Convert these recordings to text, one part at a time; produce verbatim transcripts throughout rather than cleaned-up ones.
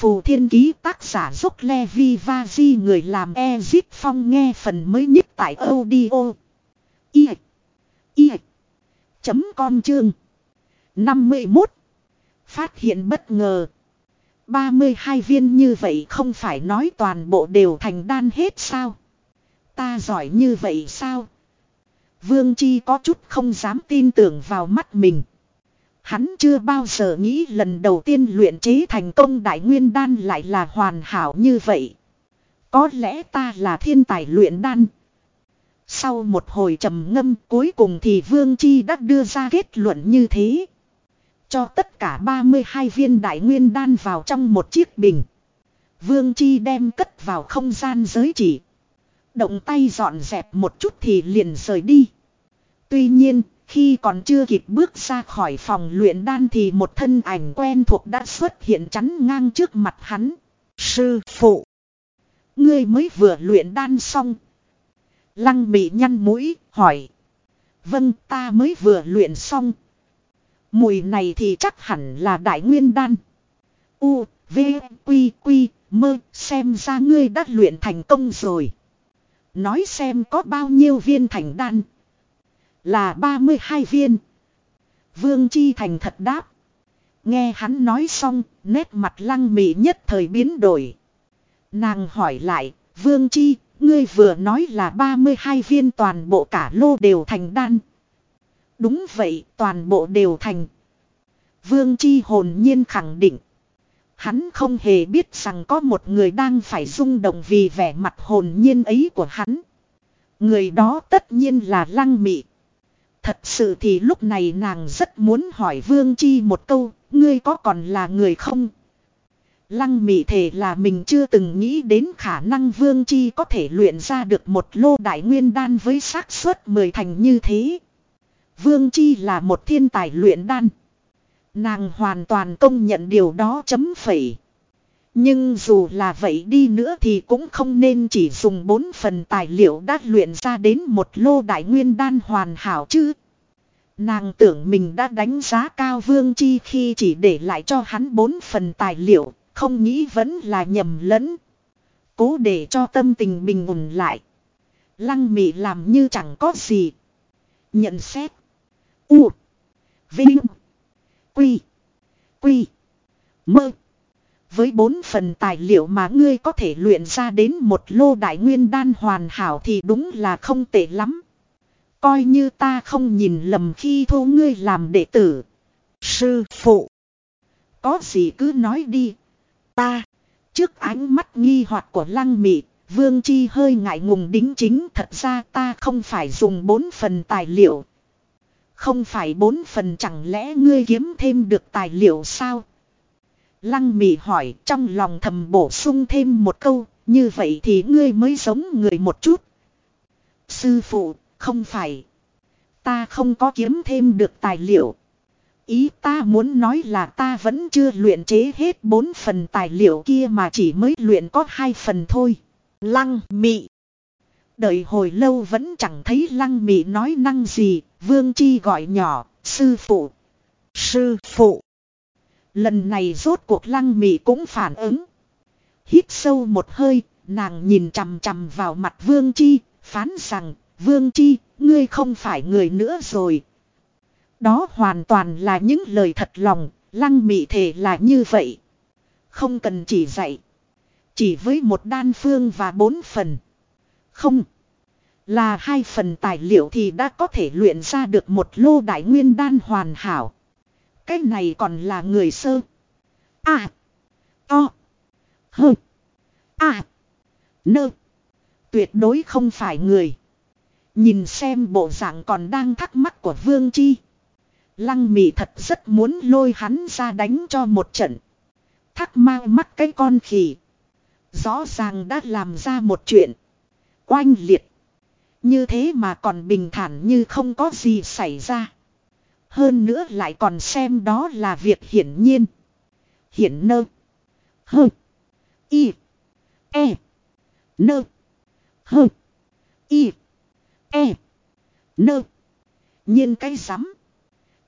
phù thiên ký tác giả dốc Levi Vaji người làm Ezip Phong nghe phần mới nhất tại audio. I. I. Chấm com chương. năm mươi mốt. Phát hiện bất ngờ. ba mươi hai viên như vậy không phải nói toàn bộ đều thành đan hết sao? Ta giỏi như vậy sao? Vương Chi có chút không dám tin tưởng vào mắt mình. Hắn chưa bao giờ nghĩ lần đầu tiên luyện chế thành công đại nguyên đan lại là hoàn hảo như vậy. Có lẽ ta là thiên tài luyện đan. Sau một hồi trầm ngâm cuối cùng thì Vương Chi đã đưa ra kết luận như thế. Cho tất cả ba mươi hai viên đại nguyên đan vào trong một chiếc bình. Vương Chi đem cất vào không gian giới chỉ. Động tay dọn dẹp một chút thì liền rời đi. Tuy nhiên, khi còn chưa kịp bước ra khỏi phòng luyện đan thì một thân ảnh quen thuộc đã xuất hiện chắn ngang trước mặt hắn. Sư phụ! Ngươi mới vừa luyện đan xong. Lăng Mị nhăn mũi, hỏi. Vâng, ta mới vừa luyện xong. Mùi này thì chắc hẳn là đại nguyên đan. U, V, Quy, Quy, Mơ, xem ra ngươi đã luyện thành công rồi. Nói xem có bao nhiêu viên thành đan. Là ba mươi hai viên. Vương Chi thành thật đáp. Nghe hắn nói xong, nét mặt Lăng Mị nhất thời biến đổi. Nàng hỏi lại, Vương Chi, ngươi vừa nói là ba mươi hai viên toàn bộ cả lô đều thành đan. Đúng vậy, toàn bộ đều thành. Vương Chi hồn nhiên khẳng định. Hắn không hề biết rằng có một người đang phải rung động vì vẻ mặt hồn nhiên ấy của hắn. Người đó tất nhiên là Lăng Mị. Thật sự thì lúc này nàng rất muốn hỏi Vương Chi một câu, ngươi có còn là người không? Lăng Mị thề là mình chưa từng nghĩ đến khả năng Vương Chi có thể luyện ra được một lô đại nguyên đan với xác suất mười thành như thế. Vương Chi là một thiên tài luyện đan. Nàng hoàn toàn công nhận điều đó chấm phẩy. Nhưng dù là vậy đi nữa thì cũng không nên chỉ dùng bốn phần tài liệu đã luyện ra đến một lô đại nguyên đan hoàn hảo chứ. Nàng tưởng mình đã đánh giá cao Vương Chi khi chỉ để lại cho hắn bốn phần tài liệu, không nghĩ vẫn là nhầm lẫn. Cố để cho tâm tình bình ổn lại. Lăng Mị làm như chẳng có gì. Nhận xét. U. Vinh. Quy. Quy. Mơ. Với bốn phần tài liệu mà ngươi có thể luyện ra đến một lô đại nguyên đan hoàn hảo thì đúng là không tệ lắm. Coi như ta không nhìn lầm khi thu ngươi làm đệ tử. Sư phụ. Có gì cứ nói đi. Ta. Trước ánh mắt nghi hoặc của Lăng Mị, Vương Chi hơi ngại ngùng đính chính. Thật ra ta không phải dùng bốn phần tài liệu. Không phải bốn phần chẳng lẽ ngươi kiếm thêm được tài liệu sao? Lăng Mị hỏi trong lòng thầm bổ sung thêm một câu. Như vậy thì ngươi mới giống người một chút. Sư phụ, không phải. Ta không có kiếm thêm được tài liệu. Ý ta muốn nói là ta vẫn chưa luyện chế hết bốn phần tài liệu kia mà chỉ mới luyện có hai phần thôi. Lăng Mị. Đợi hồi lâu vẫn chẳng thấy Lăng Mị nói năng gì. Vương Chi gọi nhỏ, sư phụ. Sư phụ. Lần này rốt cuộc Lăng Mị cũng phản ứng. Hít sâu một hơi, nàng nhìn chằm chằm vào mặt Vương Chi, phán rằng, Vương Chi, ngươi không phải người nữa rồi. Đó hoàn toàn là những lời thật lòng, Lăng Mị thề là như vậy. Không cần chỉ dạy. Chỉ với một đan phương và bốn phần. Không. Là hai phần tài liệu thì đã có thể luyện ra được một lô đại nguyên đan hoàn hảo. Cái này còn là người sơ. À. To. Hơ. À. Nơ. Tuyệt đối không phải người. Nhìn xem bộ dạng còn đang thắc mắc của Vương Chi. Lăng Mị thật rất muốn lôi hắn ra đánh cho một trận. Thắc mau mắc cái con khỉ. Rõ ràng đã làm ra một chuyện. Oanh liệt. Như thế mà còn bình thản như không có gì xảy ra. Hơn nữa lại còn xem đó là việc hiển nhiên. Hiển nơ. Hơ. Y. E. Nơ. Hơ. Y. E. Nơ. Nhiên cái rắm.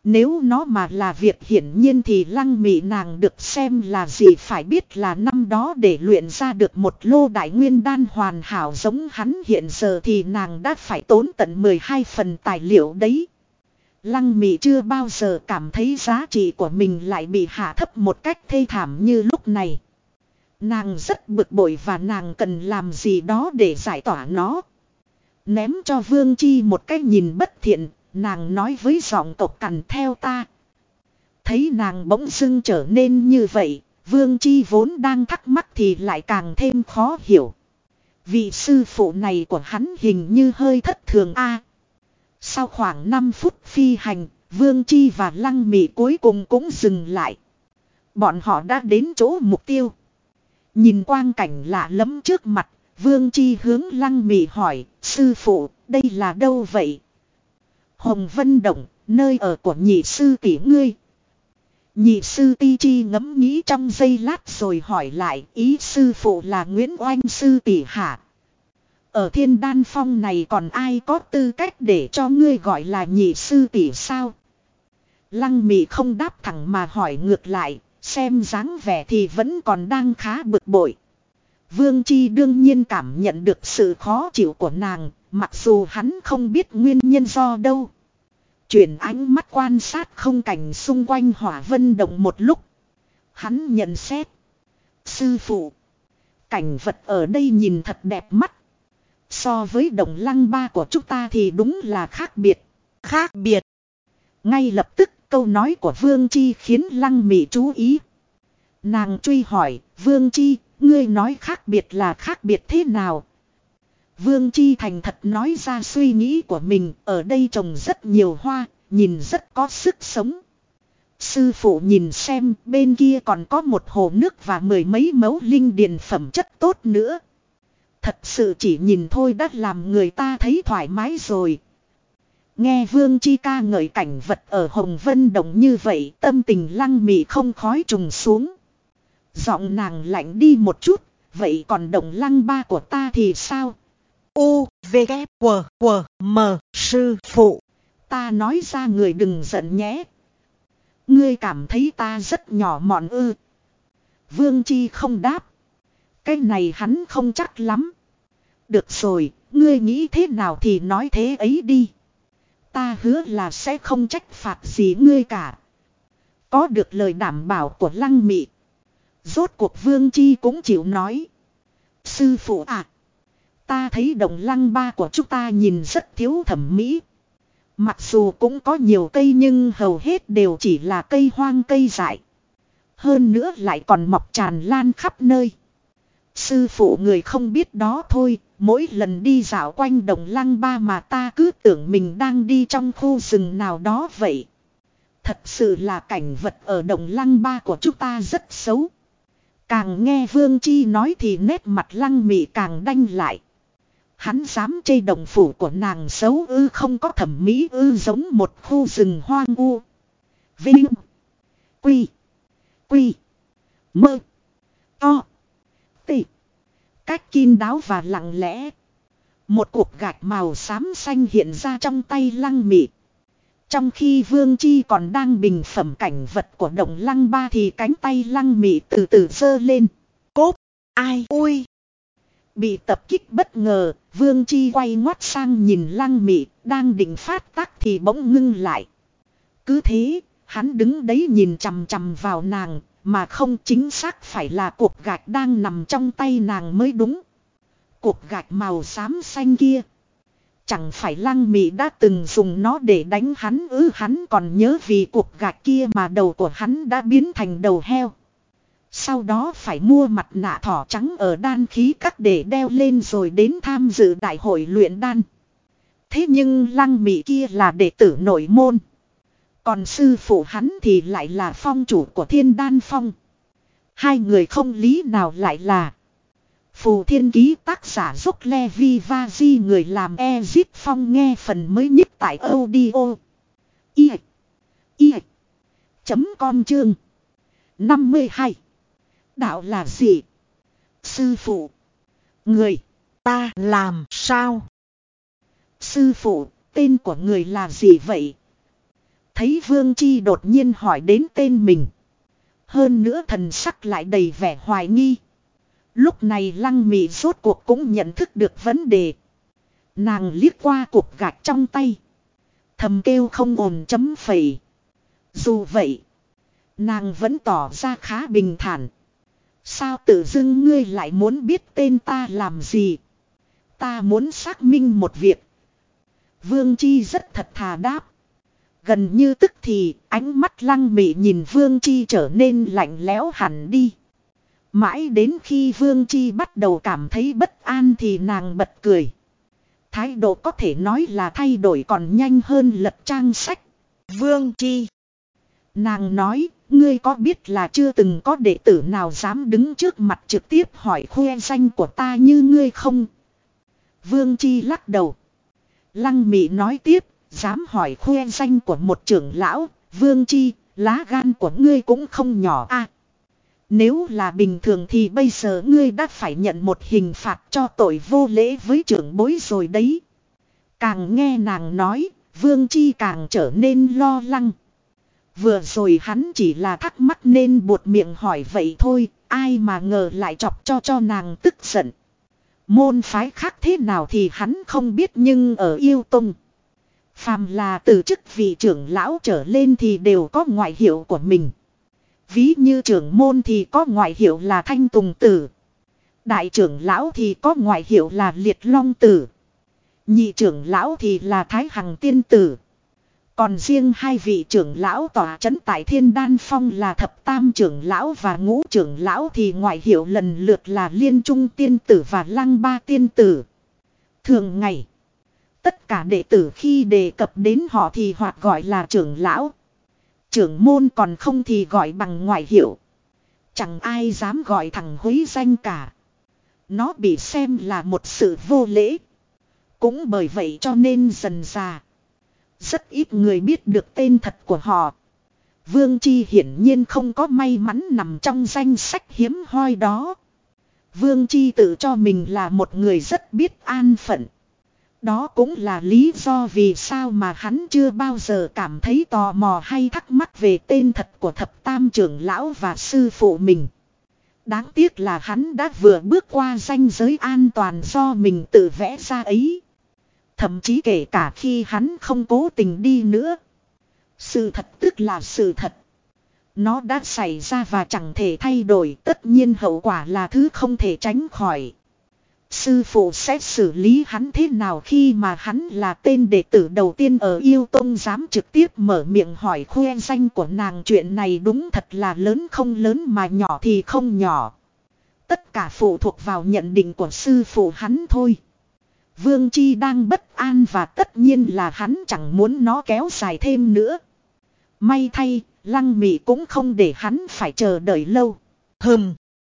Nếu nó mà là việc hiển nhiên thì Lăng Mị nàng được xem là gì, phải biết là năm đó để luyện ra được một lô đại nguyên đan hoàn hảo giống hắn hiện giờ thì nàng đã phải tốn tận mười hai phần tài liệu đấy. Lăng Mị chưa bao giờ cảm thấy giá trị của mình lại bị hạ thấp một cách thê thảm như lúc này. Nàng rất bực bội và nàng cần làm gì đó để giải tỏa nó. Ném cho Vương Chi một cái nhìn bất thiện, nàng nói với giọng cộc cằn theo ta. Thấy nàng bỗng dưng trở nên như vậy, Vương Chi vốn đang thắc mắc thì lại càng thêm khó hiểu. Vị sư phụ này của hắn hình như hơi thất thường a. Sau khoảng năm phút phi hành, Vương Chi và Lăng Mị cuối cùng cũng dừng lại. Bọn họ đã đến chỗ mục tiêu. Nhìn quang cảnh lạ lẫm trước mặt, Vương Chi hướng Lăng Mị hỏi, sư phụ, đây là đâu vậy? Hồng Vân Động, nơi ở của nhị sư tỷ ngươi. Nhị sư Ti Chi ngẫm nghĩ trong giây lát rồi hỏi lại, ý sư phụ là Nguyễn Oanh sư tỷ hả? Ở Thiên Đan Phong này còn ai có tư cách để cho ngươi gọi là nhị sư tỷ sao? Lăng Mị không đáp thẳng mà hỏi ngược lại, xem dáng vẻ thì vẫn còn đang khá bực bội. Vương Chi đương nhiên cảm nhận được sự khó chịu của nàng, mặc dù hắn không biết nguyên nhân do đâu. Chuyển ánh mắt quan sát không cảnh xung quanh Hỏa Vân Động một lúc. Hắn nhận xét. Sư phụ, cảnh vật ở đây nhìn thật đẹp mắt. So với Động Lăng Ba của chúng ta thì đúng là khác biệt. Khác biệt. Ngay lập tức câu nói của Vương Chi khiến Lăng Mị chú ý. Nàng truy hỏi, Vương Chi, ngươi nói khác biệt là khác biệt thế nào? Vương Chi thành thật nói ra suy nghĩ của mình, ở đây trồng rất nhiều hoa, nhìn rất có sức sống. Sư phụ nhìn xem, bên kia còn có một hồ nước và mười mấy mẫu linh điền phẩm chất tốt nữa. Thật sự chỉ nhìn thôi đã làm người ta thấy thoải mái rồi. Nghe Vương Chi ca ngợi cảnh vật ở Hồng Vân Động như vậy, tâm tình Lăng Mị không khói trùng xuống. Giọng nàng lạnh đi một chút, vậy còn Động Lăng Ba của ta thì sao? U, V, K, W, W, M, sư phụ. Ta nói ra người đừng giận nhé. Ngươi cảm thấy ta rất nhỏ mọn ư? Vương Chi không đáp. Cái này hắn không chắc lắm. Được rồi, ngươi nghĩ thế nào thì nói thế ấy đi. Ta hứa là sẽ không trách phạt gì ngươi cả. Có được lời đảm bảo của Lăng Mị. Rốt cuộc Vương Chi cũng chịu nói. Sư phụ à, ta thấy Động Lăng Ba của chúng ta nhìn rất thiếu thẩm mỹ. Mặc dù cũng có nhiều cây nhưng hầu hết đều chỉ là cây hoang cây dại. Hơn nữa lại còn mọc tràn lan khắp nơi. Sư phụ người không biết đó thôi, mỗi lần đi dạo quanh Động Lăng Ba mà ta cứ tưởng mình đang đi trong khu rừng nào đó vậy. Thật sự là cảnh vật ở Động Lăng Ba của chúng ta rất xấu. Càng nghe Vương Chi nói thì nét mặt Lăng Mị càng đanh lại. Hắn dám chê động phủ của nàng xấu ư, không có thẩm mỹ ư, giống một khu rừng hoang vu. Vinh. Quy. Quy. Mơ. To. Tị. Cách kín đáo và lặng lẽ. Một cục gạch màu xám xanh hiện ra trong tay Lăng Mị. Trong khi Vương Chi còn đang bình phẩm cảnh vật của Động Lăng Ba thì cánh tay Lăng Mị từ từ giơ lên. Cốp. Ai ui. Bị tập kích bất ngờ, Vương Chi quay ngoắt sang nhìn Lăng Mị, đang định phát tác thì bỗng ngưng lại. Cứ thế, hắn đứng đấy nhìn chằm chằm vào nàng, mà không chính xác phải là cục gạch đang nằm trong tay nàng mới đúng. Cục gạch màu xám xanh kia. Chẳng phải Lăng Mị đã từng dùng nó để đánh hắn ư? Hắn còn nhớ vì cục gạch kia mà đầu của hắn đã biến thành đầu heo. Sau đó phải mua mặt nạ thỏ trắng ở đan khí các để đeo lên rồi đến tham dự đại hội luyện đan. Thế nhưng Lăng Mị kia là đệ tử nội môn. Còn sư phụ hắn thì lại là phong chủ của Thiên Đan Phong. Hai người không lý nào lại là Phù Thiên Ký, tác giả Dốc Levi Vaji, người làm Ezip Phong. Nghe phần mới nhất tại audio i i chấm com chương năm mươi hai. Đạo là gì? Sư phụ. Người. Ta làm sao? Sư phụ, tên của người là gì vậy? Thấy Vương Chi đột nhiên hỏi đến tên mình. Hơn nữa thần sắc lại đầy vẻ hoài nghi. Lúc này Lăng Mị rốt cuộc cũng nhận thức được vấn đề. Nàng liếc qua cục gạch trong tay. Thầm kêu không ổn chấm phẩy. Dù vậy, nàng vẫn tỏ ra khá bình thản. Sao tự dưng ngươi lại muốn biết tên ta làm gì? Ta muốn xác minh một việc. Vương Chi rất thật thà đáp. Gần như tức thì ánh mắt Lăng Mị nhìn Vương Chi trở nên lạnh lẽo hẳn đi. Mãi đến khi Vương Chi bắt đầu cảm thấy bất an thì nàng bật cười. Thái độ có thể nói là thay đổi còn nhanh hơn lật trang sách. Vương Chi. Nàng nói, ngươi có biết là chưa từng có đệ tử nào dám đứng trước mặt trực tiếp hỏi khoe danh của ta như ngươi không? Vương Chi lắc đầu. Lăng Mị nói tiếp, dám hỏi khoe danh của một trưởng lão, Vương Chi, lá gan của ngươi cũng không nhỏ a. À, nếu là bình thường thì bây giờ ngươi đã phải nhận một hình phạt cho tội vô lễ với trưởng bối rồi đấy. Càng nghe nàng nói, Vương Chi càng trở nên lo lắng. Vừa rồi hắn chỉ là thắc mắc nên buột miệng hỏi vậy thôi, ai mà ngờ lại chọc cho cho nàng tức giận. Môn phái khác thế nào thì hắn không biết, nhưng ở Yêu Tông, phàm là từ chức vị trưởng lão trở lên thì đều có ngoại hiệu của mình. Ví như trưởng môn thì có ngoại hiệu là Thanh Tùng Tử. Đại trưởng lão thì có ngoại hiệu là Liệt Long Tử. Nhị trưởng lão thì là Thái Hằng Tiên Tử. Còn riêng hai vị trưởng lão tỏa trấn tại Thiên Đan Phong là Thập Tam trưởng lão và Ngũ trưởng lão thì ngoại hiệu lần lượt là Liên Trung Tiên Tử và Lăng Ba Tiên Tử. Thường ngày, tất cả đệ tử khi đề cập đến họ thì hoặc gọi là trưởng lão, trưởng môn, còn không thì gọi bằng ngoại hiệu. Chẳng ai dám gọi thẳng húy danh cả. Nó bị xem là một sự vô lễ. Cũng bởi vậy cho nên dần dà rất ít người biết được tên thật của họ. Vương Chi hiển nhiên không có may mắn nằm trong danh sách hiếm hoi đó. Vương Chi tự cho mình là một người rất biết an phận. Đó cũng là lý do vì sao mà hắn chưa bao giờ cảm thấy tò mò hay thắc mắc về tên thật của Thập Tam trưởng lão và sư phụ mình. Đáng tiếc là hắn đã vừa bước qua ranh giới an toàn do mình tự vẽ ra ấy. Thậm chí kể cả khi hắn không cố tình đi nữa, sự thật tức là sự thật. Nó đã xảy ra và chẳng thể thay đổi, tất nhiên hậu quả là thứ không thể tránh khỏi. Sư phụ sẽ xử lý hắn thế nào khi mà hắn là tên đệ tử đầu tiên ở Yêu Tông dám trực tiếp mở miệng hỏi khoe danh của nàng? Chuyện này đúng thật là lớn không lớn mà nhỏ thì không nhỏ. Tất cả phụ thuộc vào nhận định của sư phụ hắn thôi. Vương Chi đang bất an và tất nhiên là hắn chẳng muốn nó kéo dài thêm nữa. May thay, Lăng Mị cũng không để hắn phải chờ đợi lâu. Hừm.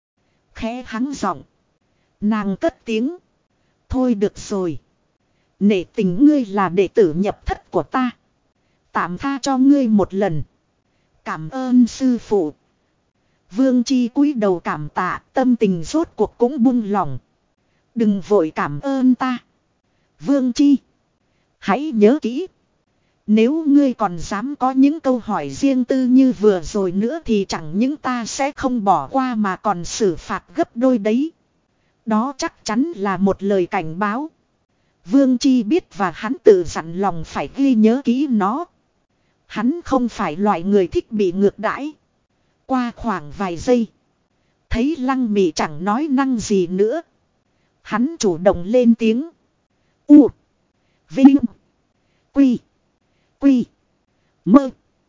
Khẽ hắng giọng, nàng cất tiếng. Thôi được rồi. Nể tình ngươi là đệ tử nhập thất của ta, tạm tha cho ngươi một lần. Cảm ơn sư phụ. Vương Chi cúi đầu cảm tạ, tâm tình rốt cuộc cũng buông lỏng. Đừng vội cảm ơn ta, Vương Chi. Hãy nhớ kỹ, nếu ngươi còn dám có những câu hỏi riêng tư như vừa rồi nữa thì chẳng những ta sẽ không bỏ qua mà còn xử phạt gấp đôi đấy. Đó chắc chắn là một lời cảnh báo. Vương Chi biết và hắn tự dặn lòng phải ghi nhớ kỹ nó. Hắn không phải loại người thích bị ngược đãi. Qua khoảng vài giây, thấy Lăng Mị chẳng nói năng gì nữa, hắn chủ động lên tiếng. U. Vinh. Quy. Quy. Mơ.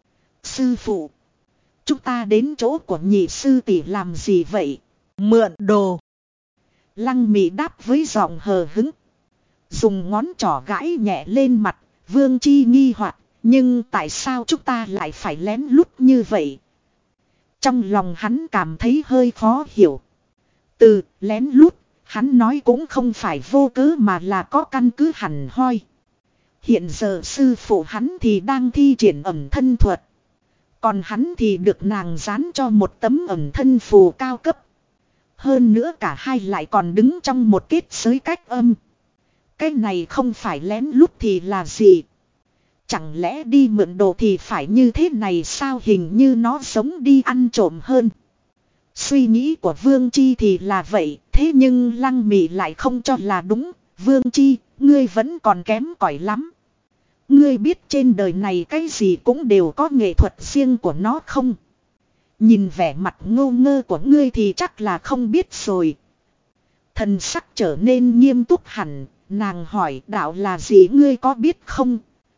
Sư phụ, chúng ta đến chỗ của nhị sư tỷ làm gì vậy? Mượn đồ. Lăng Mị đáp với giọng hờ hững, dùng ngón trỏ gãi nhẹ lên mặt. Vương Chi nghi hoặc, nhưng tại sao chúng ta lại phải lén lút như vậy? Trong lòng hắn cảm thấy hơi khó hiểu. Từ lén lút, hắn nói cũng không phải vô cớ mà là có căn cứ hẳn hoi. Hiện giờ sư phụ hắn thì đang thi triển ẩn thân thuật, còn hắn thì được nàng dán cho một tấm ẩn thân phù cao cấp. Hơn nữa cả hai lại còn đứng trong một kết giới cách âm. Cái này không phải lén lút thì là gì? Chẳng lẽ đi mượn đồ thì phải như thế này sao, hình như nó giống đi ăn trộm hơn. Suy nghĩ của Vương Chi thì là vậy, thế nhưng Lăng Mị lại không cho là đúng. Vương Chi, ngươi vẫn còn kém cỏi lắm. Ngươi biết trên đời này cái gì cũng đều có nghệ thuật riêng của nó không? Nhìn vẻ mặt ngô ngơ của ngươi thì chắc là không biết rồi. Thần sắc trở nên nghiêm túc hẳn, nàng hỏi đạo là gì ngươi có biết không?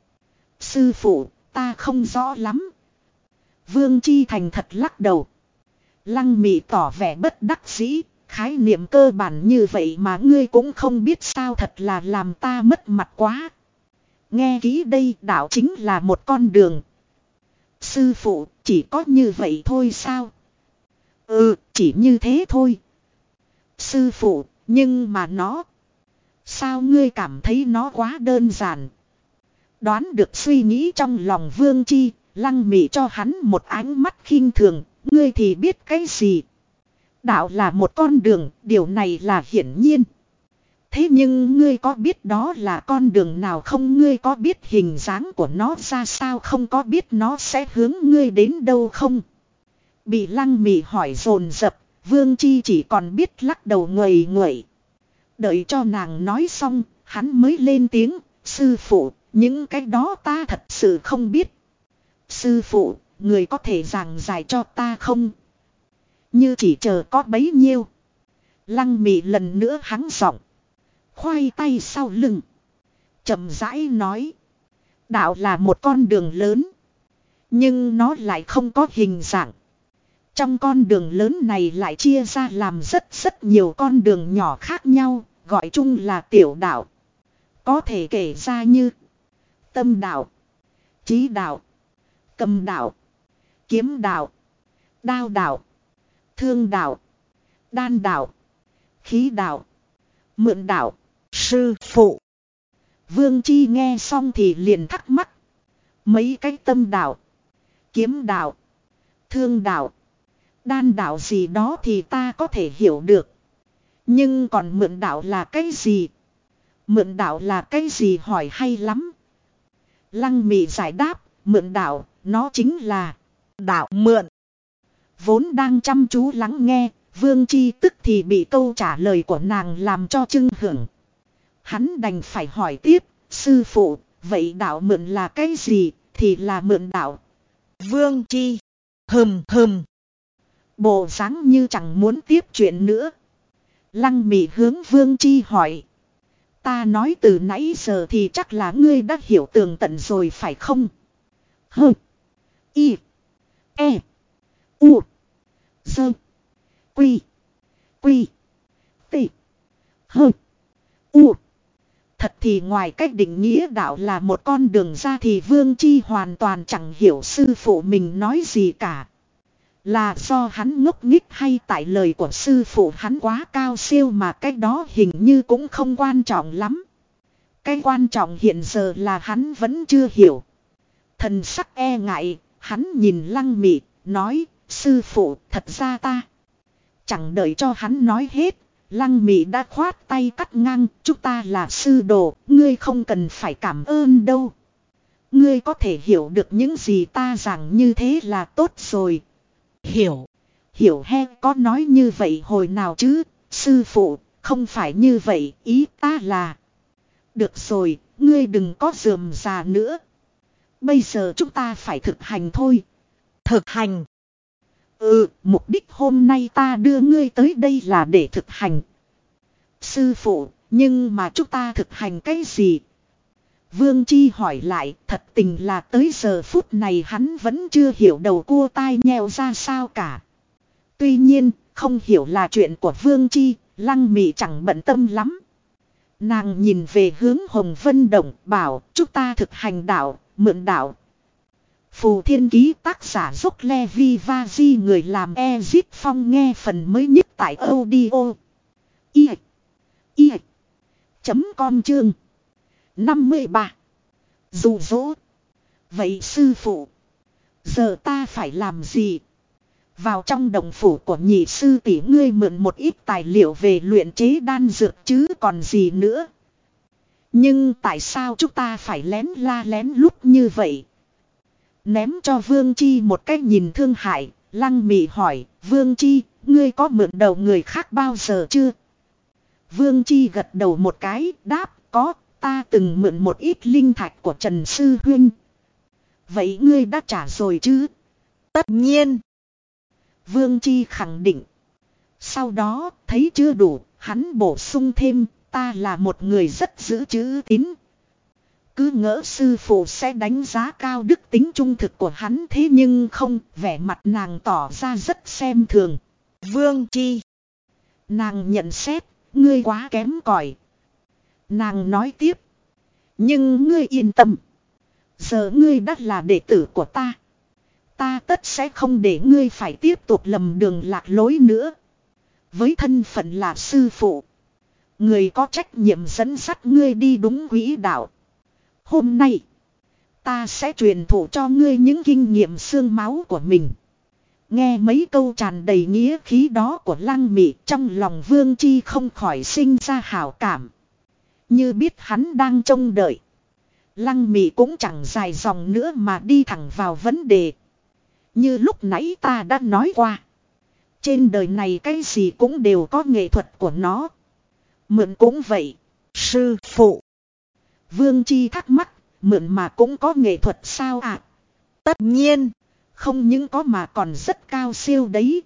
Sư phụ, ta không rõ lắm. Vương Chi thành thật lắc đầu. Lăng Mị tỏ vẻ bất đắc dĩ, khái niệm cơ bản như vậy mà ngươi cũng không biết sao, thật là làm ta mất mặt quá. Nghe kỹ đây, đạo chính là một con đường. Sư phụ, chỉ có như vậy thôi sao? Ừ, chỉ như thế thôi. Sư phụ, nhưng mà nó... Sao ngươi cảm thấy nó quá đơn giản? Đoán được suy nghĩ trong lòng Vương Chi, Lăng Mị cho hắn một ánh mắt khinh thường, ngươi thì biết cái gì? Đạo là một con đường, điều này là hiển nhiên. Thế nhưng ngươi có biết đó là con đường nào không? Ngươi có biết hình dáng của nó ra sao không? Có biết nó sẽ hướng ngươi đến đâu không? Bị Lăng Mị hỏi dồn dập, Vương Chi chỉ còn biết lắc đầu nguầy nguậy. Đợi cho nàng nói xong, hắn mới lên tiếng, sư phụ, những cái đó ta thật sự không biết. Sư phụ, người có thể giảng giải cho ta không? Như chỉ chờ có bấy nhiêu. Lăng Mị lần nữa hắng giọng, khoai tay sau lưng, chậm rãi nói. Đạo là một con đường lớn, nhưng nó lại không có hình dạng. Trong con đường lớn này lại chia ra làm rất rất nhiều con đường nhỏ khác nhau, gọi chung là tiểu đạo. Có thể kể ra như tâm đạo, chí đạo, cầm đạo, kiếm đạo, đao đạo, thương đạo, đan đạo, khí đạo, mượn đạo. Sư phụ. Vương Chi nghe xong thì liền thắc mắc. Mấy cái tâm đạo, kiếm đạo, thương đạo, đan đạo gì đó thì ta có thể hiểu được. Nhưng còn mượn đạo là cái gì? Mượn đạo là cái gì hỏi hay lắm. Lăng Mị giải đáp, mượn đạo, nó chính là đạo mượn. Vốn đang chăm chú lắng nghe, Vương Chi tức thì bị câu trả lời của nàng làm cho chưng hửng. Hắn đành phải hỏi tiếp, sư phụ, vậy đạo mượn là cái gì, thì là mượn đạo. Vương Chi, hừm hừm. Bộ dáng như chẳng muốn tiếp chuyện nữa. Lăng Mị hướng Vương Chi hỏi. Ta nói từ nãy giờ thì chắc là ngươi đã hiểu tường tận rồi phải không? Hừ. Y. E. U. Dơ. Quy. Quy. T. Hừ. U. Thật thì ngoài cách định nghĩa đạo là một con đường ra thì Vương Chi hoàn toàn chẳng hiểu sư phụ mình nói gì cả. Là do hắn ngốc nghếch hay tại lời của sư phụ hắn quá cao siêu mà cái đó hình như cũng không quan trọng lắm. Cái quan trọng hiện giờ là hắn vẫn chưa hiểu. Thần sắc e ngại, hắn nhìn Lăng Mị, nói, sư phụ, thật ra ta. Chẳng đợi cho hắn nói hết, Lăng Mị đã khoát tay cắt ngang, chúng ta là sư đồ, ngươi không cần phải cảm ơn đâu. Ngươi có thể hiểu được những gì ta giảng như thế là tốt rồi. Hiểu, hiểu he, có nói như vậy hồi nào chứ, sư phụ, không phải như vậy, ý ta là. Được rồi, ngươi đừng có rườm rà nữa. Bây giờ chúng ta phải thực hành thôi. Thực hành. Ừ, mục đích hôm nay ta đưa ngươi tới đây là để thực hành. Sư phụ, nhưng mà chúng ta thực hành cái gì? Vương Chi hỏi lại, thật tình là tới giờ phút này hắn vẫn chưa hiểu đầu cua tai nheo ra sao cả. Tuy nhiên, không hiểu là chuyện của Vương Chi, Lăng Mị chẳng bận tâm lắm. Nàng nhìn về hướng Hồng Vân Động, bảo, chúng ta thực hành đạo, mượn đạo. Phù Thiên Ký tác giả Dốc Le Vi Va Di, người làm Ezip Phong nghe phần mới nhất tại audio. I. I. Chấm com chương năm mươi ba. Dụ dỗ. Vậy sư phụ, giờ ta phải làm gì? Vào trong đồng phủ của nhị sư tỷ ngươi mượn một ít tài liệu về luyện chế đan dược chứ còn gì nữa. Nhưng tại sao chúng ta phải lén la lén lút như vậy? Ném cho Vương Chi một cái nhìn thương hại, Lăng Mị hỏi, Vương Chi, ngươi có mượn đầu người khác bao giờ chưa? Vương Chi gật đầu một cái, đáp, có, ta từng mượn một ít linh thạch của Trần Sư Huynh. Vậy ngươi đã trả rồi chứ? Tất nhiên. Vương Chi khẳng định. Sau đó, thấy chưa đủ, hắn bổ sung thêm, ta là một người rất giữ chữ tín. Cứ ngỡ sư phụ sẽ đánh giá cao đức tính trung thực của hắn, thế nhưng không, vẻ mặt nàng tỏ ra rất xem thường. Vương Chi. Nàng nhận xét, ngươi quá kém cỏi. Nàng nói tiếp. Nhưng ngươi yên tâm. Giờ ngươi đã là đệ tử của ta. Ta tất sẽ không để ngươi phải tiếp tục lầm đường lạc lối nữa. Với thân phận là sư phụ, người có trách nhiệm dẫn dắt ngươi đi đúng quỹ đạo. Hôm nay, ta sẽ truyền thụ cho ngươi những kinh nghiệm xương máu của mình. Nghe mấy câu tràn đầy nghĩa khí đó của Lăng Mị, trong lòng Vương Chi không khỏi sinh ra hảo cảm. Như biết hắn đang trông đợi, Lăng Mị cũng chẳng dài dòng nữa mà đi thẳng vào vấn đề. Như lúc nãy ta đã nói qua, trên đời này cái gì cũng đều có nghệ thuật của nó. Mượn cũng vậy. Sư phụ. Vương Chi thắc mắc, mượn mà cũng có nghệ thuật sao ạ? À? Tất nhiên. Không những có mà còn rất cao siêu đấy.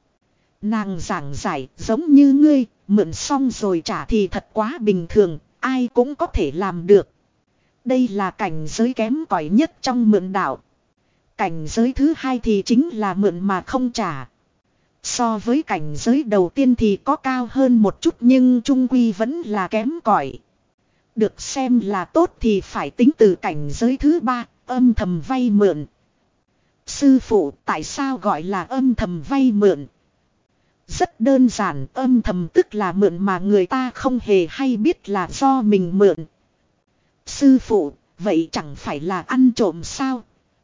Nàng giảng giải, giống như ngươi, mượn xong rồi trả thì thật quá bình thường, ai cũng có thể làm được. Đây là cảnh giới kém cỏi nhất trong mượn đạo. Cảnh giới thứ hai thì chính là mượn mà không trả. So với cảnh giới đầu tiên thì có cao hơn một chút, nhưng chung quy vẫn là kém cỏi. Được xem là tốt thì phải tính từ cảnh giới thứ ba, âm thầm vay mượn. Sư phụ, tại sao gọi là âm thầm vay mượn? Rất đơn giản, âm thầm tức là mượn mà người ta không hề hay biết là do mình mượn. Sư phụ, vậy chẳng phải là ăn trộm sao?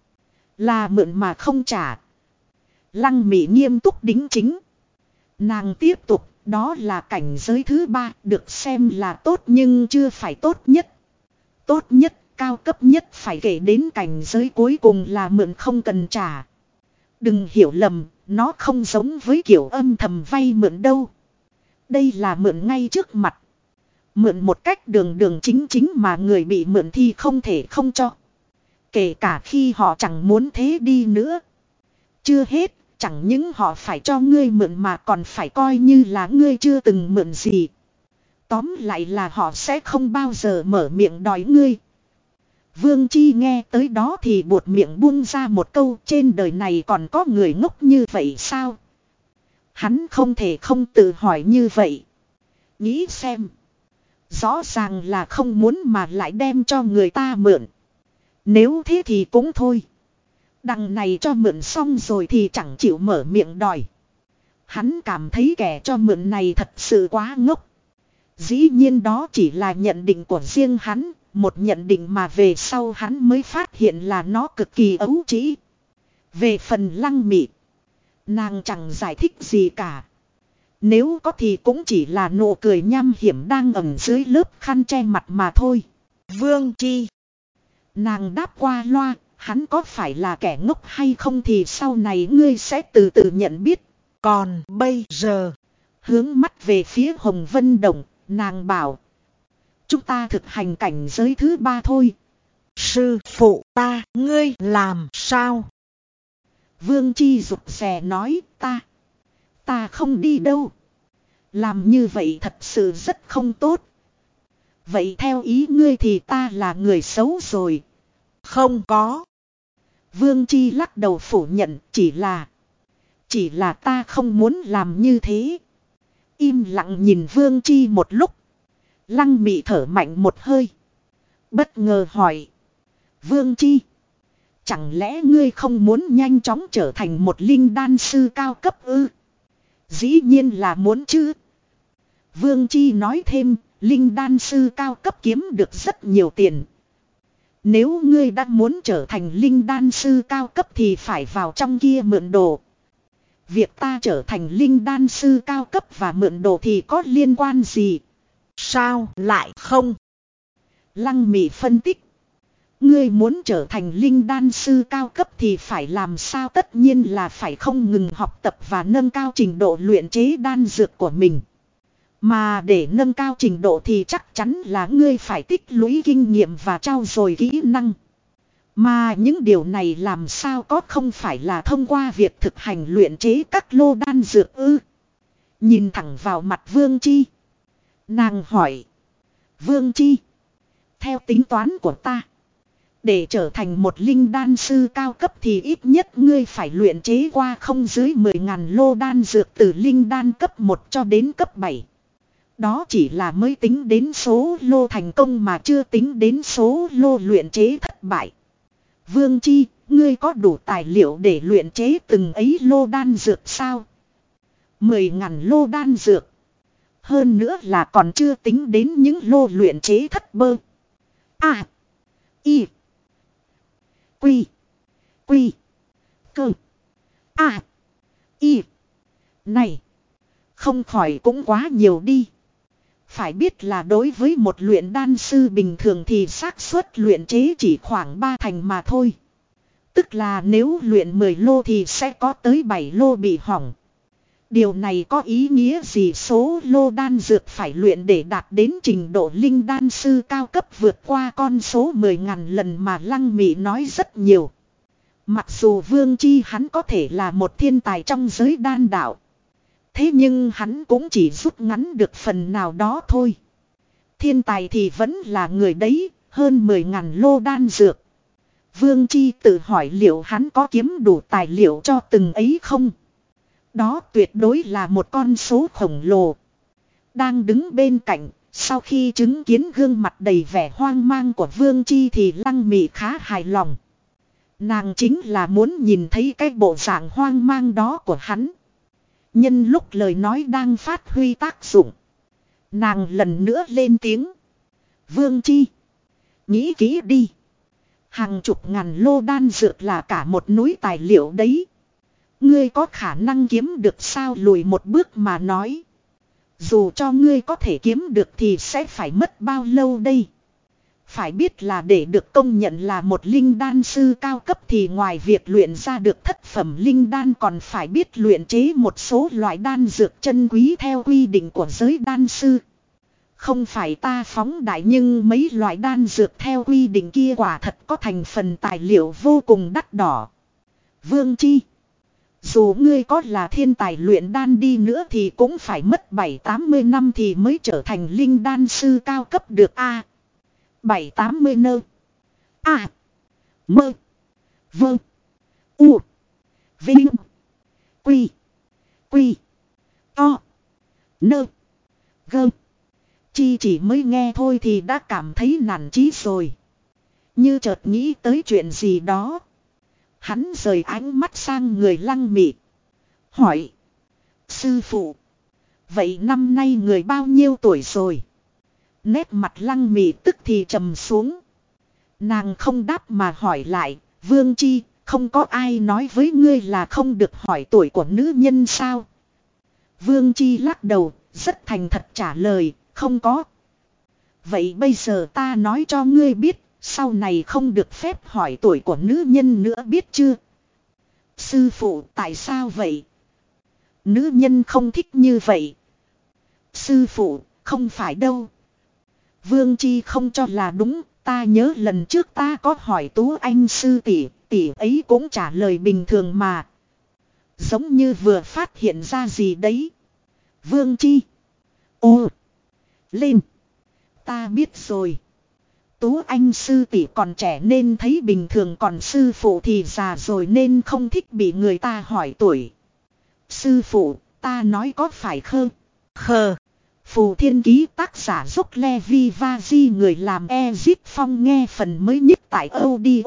Là mượn mà không trả. Lăng Mị nghiêm túc đính chính. Nàng tiếp tục, đó là cảnh giới thứ ba, được xem là tốt nhưng chưa phải tốt nhất. Tốt nhất, cao cấp nhất phải kể đến cảnh giới cuối cùng là mượn không cần trả. Đừng hiểu lầm, nó không giống với kiểu âm thầm vay mượn đâu. Đây là mượn ngay trước mặt. Mượn một cách đường đường chính chính mà người bị mượn thì không thể không cho. Kể cả khi họ chẳng muốn thế đi nữa. Chưa hết, chẳng những họ phải cho ngươi mượn mà còn phải coi như là ngươi chưa từng mượn gì. Tóm lại là họ sẽ không bao giờ mở miệng đòi ngươi. Vương Chi nghe tới đó thì buột miệng buông ra một câu, trên đời này còn có người ngốc như vậy sao? Hắn không thể không tự hỏi như vậy. Nghĩ xem. Rõ ràng là không muốn mà lại đem cho người ta mượn. Nếu thế thì cũng thôi. Đằng này cho mượn xong rồi thì chẳng chịu mở miệng đòi. Hắn cảm thấy kẻ cho mượn này thật sự quá ngốc. Dĩ nhiên đó chỉ là nhận định của riêng hắn. Một nhận định mà về sau hắn mới phát hiện là nó cực kỳ ấu trĩ. Về phần Lăng Mị, nàng chẳng giải thích gì cả. Nếu có thì cũng chỉ là nụ cười nham hiểm đang ẩn dưới lớp khăn che mặt mà thôi. Vương Chi. Nàng đáp qua loa, hắn có phải là kẻ ngốc hay không thì sau này ngươi sẽ từ từ nhận biết. Còn bây giờ, hướng mắt về phía Hồng Vân Đồng, nàng bảo. Chúng ta thực hành cảnh giới thứ ba thôi. Sư phụ ta, ngươi làm sao? Vương Chi rụt rè nói, ta. Ta không đi đâu. Làm như vậy thật sự rất không tốt. Vậy theo ý ngươi thì ta là người xấu rồi. Không có. Vương Chi lắc đầu phủ nhận, chỉ là. Chỉ là ta không muốn làm như thế. Im lặng nhìn Vương Chi một lúc. Lăng Mị thở mạnh một hơi. Bất ngờ hỏi. Vương Chi. Chẳng lẽ ngươi không muốn nhanh chóng trở thành một linh đan sư cao cấp ư? Dĩ nhiên là muốn chứ. Vương Chi nói thêm. Linh đan sư cao cấp kiếm được rất nhiều tiền. Nếu ngươi đã muốn trở thành linh đan sư cao cấp thì phải vào trong kia mượn đồ. Việc ta trở thành linh đan sư cao cấp và mượn đồ thì có liên quan gì? Sao lại không? Lăng Mị phân tích. Ngươi muốn trở thành linh đan sư cao cấp thì phải làm sao, tất nhiên là phải không ngừng học tập và nâng cao trình độ luyện chế đan dược của mình. Mà để nâng cao trình độ thì chắc chắn là ngươi phải tích lũy kinh nghiệm và trau dồi kỹ năng. Mà những điều này làm sao có không phải là thông qua việc thực hành luyện chế các lô đan dược ư? Nhìn thẳng vào mặt Vương Chi. Nàng hỏi. Vương Chi. Theo tính toán của ta. Để trở thành một linh đan sư cao cấp thì ít nhất ngươi phải luyện chế qua không dưới mười ngàn lô đan dược từ linh đan cấp một cho đến cấp bảy. Đó chỉ là mới tính đến số lô thành công mà chưa tính đến số lô luyện chế thất bại. Vương Chi, ngươi có đủ tài liệu để luyện chế từng ấy lô đan dược sao? Mười ngàn lô đan dược. Hơn nữa là còn chưa tính đến những lô luyện chế thất bơ. À. Y. Quy. Quy. Cơ. À. Y. Này. Không khỏi cũng quá nhiều đi. Phải biết là đối với một luyện đan sư bình thường thì xác suất luyện chế chỉ khoảng ba thành mà thôi. Tức là nếu luyện mười lô thì sẽ có tới bảy lô bị hỏng. Điều này có ý nghĩa gì? Số lô đan dược phải luyện để đạt đến trình độ linh đan sư cao cấp vượt qua con số mười ngàn lần mà Lăng Mị nói rất nhiều. Mặc dù Vương Chi hắn có thể là một thiên tài trong giới đan đạo. Thế nhưng hắn cũng chỉ rút ngắn được phần nào đó thôi. Thiên tài thì vẫn là người đấy, hơn mười ngàn lô đan dược. Vương Chi tự hỏi liệu hắn có kiếm đủ tài liệu cho từng ấy không? Đó tuyệt đối là một con số khổng lồ. Đang đứng bên cạnh, sau khi chứng kiến gương mặt đầy vẻ hoang mang của Vương Chi thì Lăng Mị khá hài lòng. Nàng chính là muốn nhìn thấy cái bộ dạng hoang mang đó của hắn. Nhân lúc lời nói đang phát huy tác dụng. Nàng lần nữa lên tiếng. Vương Chi. Nghĩ kỹ đi. Hàng chục ngàn lô đan dược là cả một núi tài liệu đấy. Ngươi có khả năng kiếm được sao? Lùi một bước mà nói. Dù cho ngươi có thể kiếm được thì sẽ phải mất bao lâu đây? Phải biết là để được công nhận là một linh đan sư cao cấp thì ngoài việc luyện ra được thất phẩm linh đan còn phải biết luyện chế một số loại đan dược chân quý theo quy định của giới đan sư. Không phải ta phóng đại nhưng mấy loại đan dược theo quy định kia quả thật có thành phần tài liệu vô cùng đắt đỏ. Vương Chi. Dù ngươi có là thiên tài luyện đan đi nữa thì cũng phải mất bảy tám mươi năm thì mới trở thành linh đan sư cao cấp được a. Bảy tám mươi nơ. A. Mơ. Vơ. U. Vinh. Quy. Quy. To. Nơ. Gơ. Chi chỉ mới nghe thôi thì đã cảm thấy nản chí rồi. Như chợt nghĩ tới chuyện gì đó. Hắn rời ánh mắt sang người Lăng Mị. Hỏi. Sư phụ. Vậy năm nay người bao nhiêu tuổi rồi? Nét mặt Lăng Mị tức thì trầm xuống. Nàng không đáp mà hỏi lại. Vương Chi, không có ai nói với ngươi là không được hỏi tuổi của nữ nhân sao? Vương Chi lắc đầu, rất thành thật trả lời, không có. Vậy bây giờ ta nói cho ngươi biết, sau này không được phép hỏi tuổi của nữ nhân nữa biết chưa? Sư phụ, tại sao vậy? Nữ nhân không thích như vậy. Sư phụ, không phải đâu. Vương Chi không cho là đúng, ta nhớ lần trước ta có hỏi Tú Anh sư tỷ, tỷ ấy cũng trả lời bình thường mà. Giống như vừa phát hiện ra gì đấy. Vương Chi. Ô. Lên. Ta biết rồi. Tú Anh sư tỷ còn trẻ nên thấy bình thường, còn sư phụ thì già rồi nên không thích bị người ta hỏi tuổi. Sư phụ, ta nói có phải khơ? Khờ. Phù Thiên Ký tác giả Dốc Levi Vaji, người làm Ezip Phong, nghe phần mới nhất tại audio.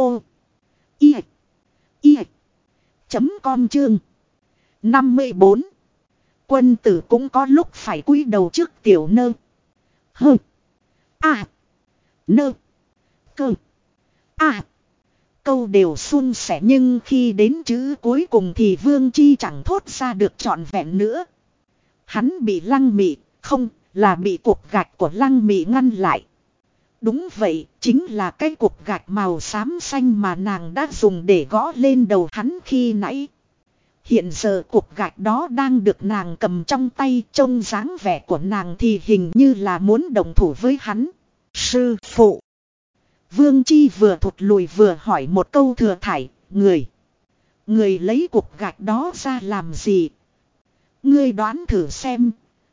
I. I. Chấm com chương. năm mươi bốn. Quân tử cũng có lúc phải cúi đầu trước tiểu nơ. Hơ. À. Nơ. Cơ. À. Câu đều suôn sẻ nhưng khi đến chữ cuối cùng thì Vương Chi chẳng thốt ra được trọn vẹn nữa. Hắn bị Lăng Mị, không, là bị cục gạch của Lăng Mị ngăn lại. Đúng vậy, chính là cái cục gạch màu xám xanh mà nàng đã dùng để gõ lên đầu hắn khi nãy. Hiện giờ cục gạch đó đang được nàng cầm trong tay, trông dáng vẻ của nàng thì hình như là muốn đồng thủ với hắn. Sư phụ. Vương Chi vừa thụt lùi vừa hỏi một câu thừa thải, người. Người lấy cục gạch đó ra làm gì? Ngươi đoán thử xem.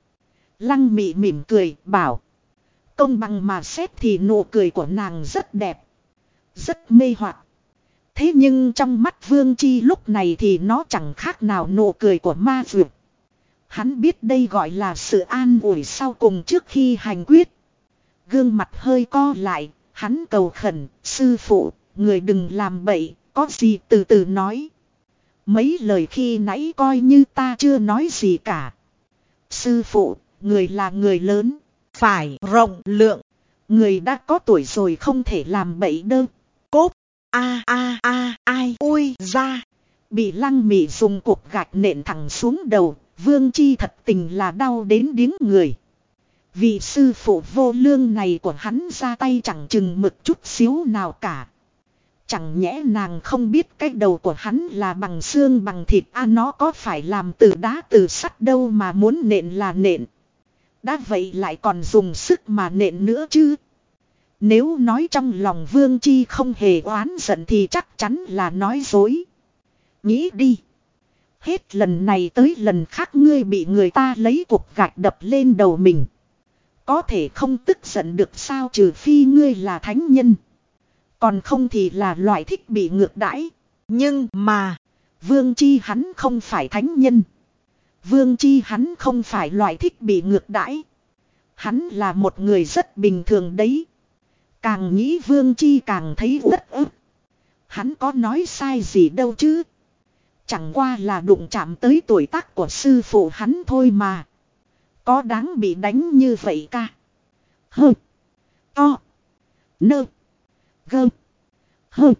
Lăng Mị mỉm cười, bảo. Công bằng mà xét thì nụ cười của nàng rất đẹp. Rất mê hoặc. Thế nhưng trong mắt Vương Chi lúc này thì nó chẳng khác nào nụ cười của ma dược. Hắn biết đây gọi là sự an ủi sau cùng trước khi hành quyết. Gương mặt hơi co lại, hắn cầu khẩn, sư phụ, người đừng làm bậy, có gì từ từ nói. Mấy lời khi nãy coi như ta chưa nói gì cả. Sư phụ, người là người lớn. Phải rộng lượng. Người đã có tuổi rồi không thể làm bậy đâu. Cốp. A a a ai. Ui ra. Bị Lăng Mị dùng cục gạch nện thẳng xuống đầu. Vương Chi thật tình là đau đến điếng người. Vì sư phụ vô lương này của hắn ra tay chẳng chừng mực chút xíu nào cả. Chẳng nhẽ nàng không biết cái đầu của hắn là bằng xương bằng thịt a à, nó có phải làm từ đá từ sắt đâu mà muốn nện là nện. Đã vậy lại còn dùng sức mà nện nữa chứ. Nếu nói trong lòng Vương Chi không hề oán giận thì chắc chắn là nói dối. Nghĩ đi. Hết lần này tới lần khác ngươi bị người ta lấy cục gạch đập lên đầu mình. Có thể không tức giận được sao, trừ phi ngươi là thánh nhân. Còn không thì là loại thích bị ngược đãi. Nhưng mà Vương Chi hắn không phải thánh nhân. Vương Chi hắn không phải loại thích bị ngược đãi. Hắn là một người rất bình thường đấy. Càng nghĩ Vương Chi càng thấy uất ức. Hắn có nói sai gì đâu chứ. Chẳng qua là đụng chạm tới tuổi tác của sư phụ hắn thôi mà. Có đáng bị đánh như vậy ca. Hơ. To. Nơ. Gơ. Hơ.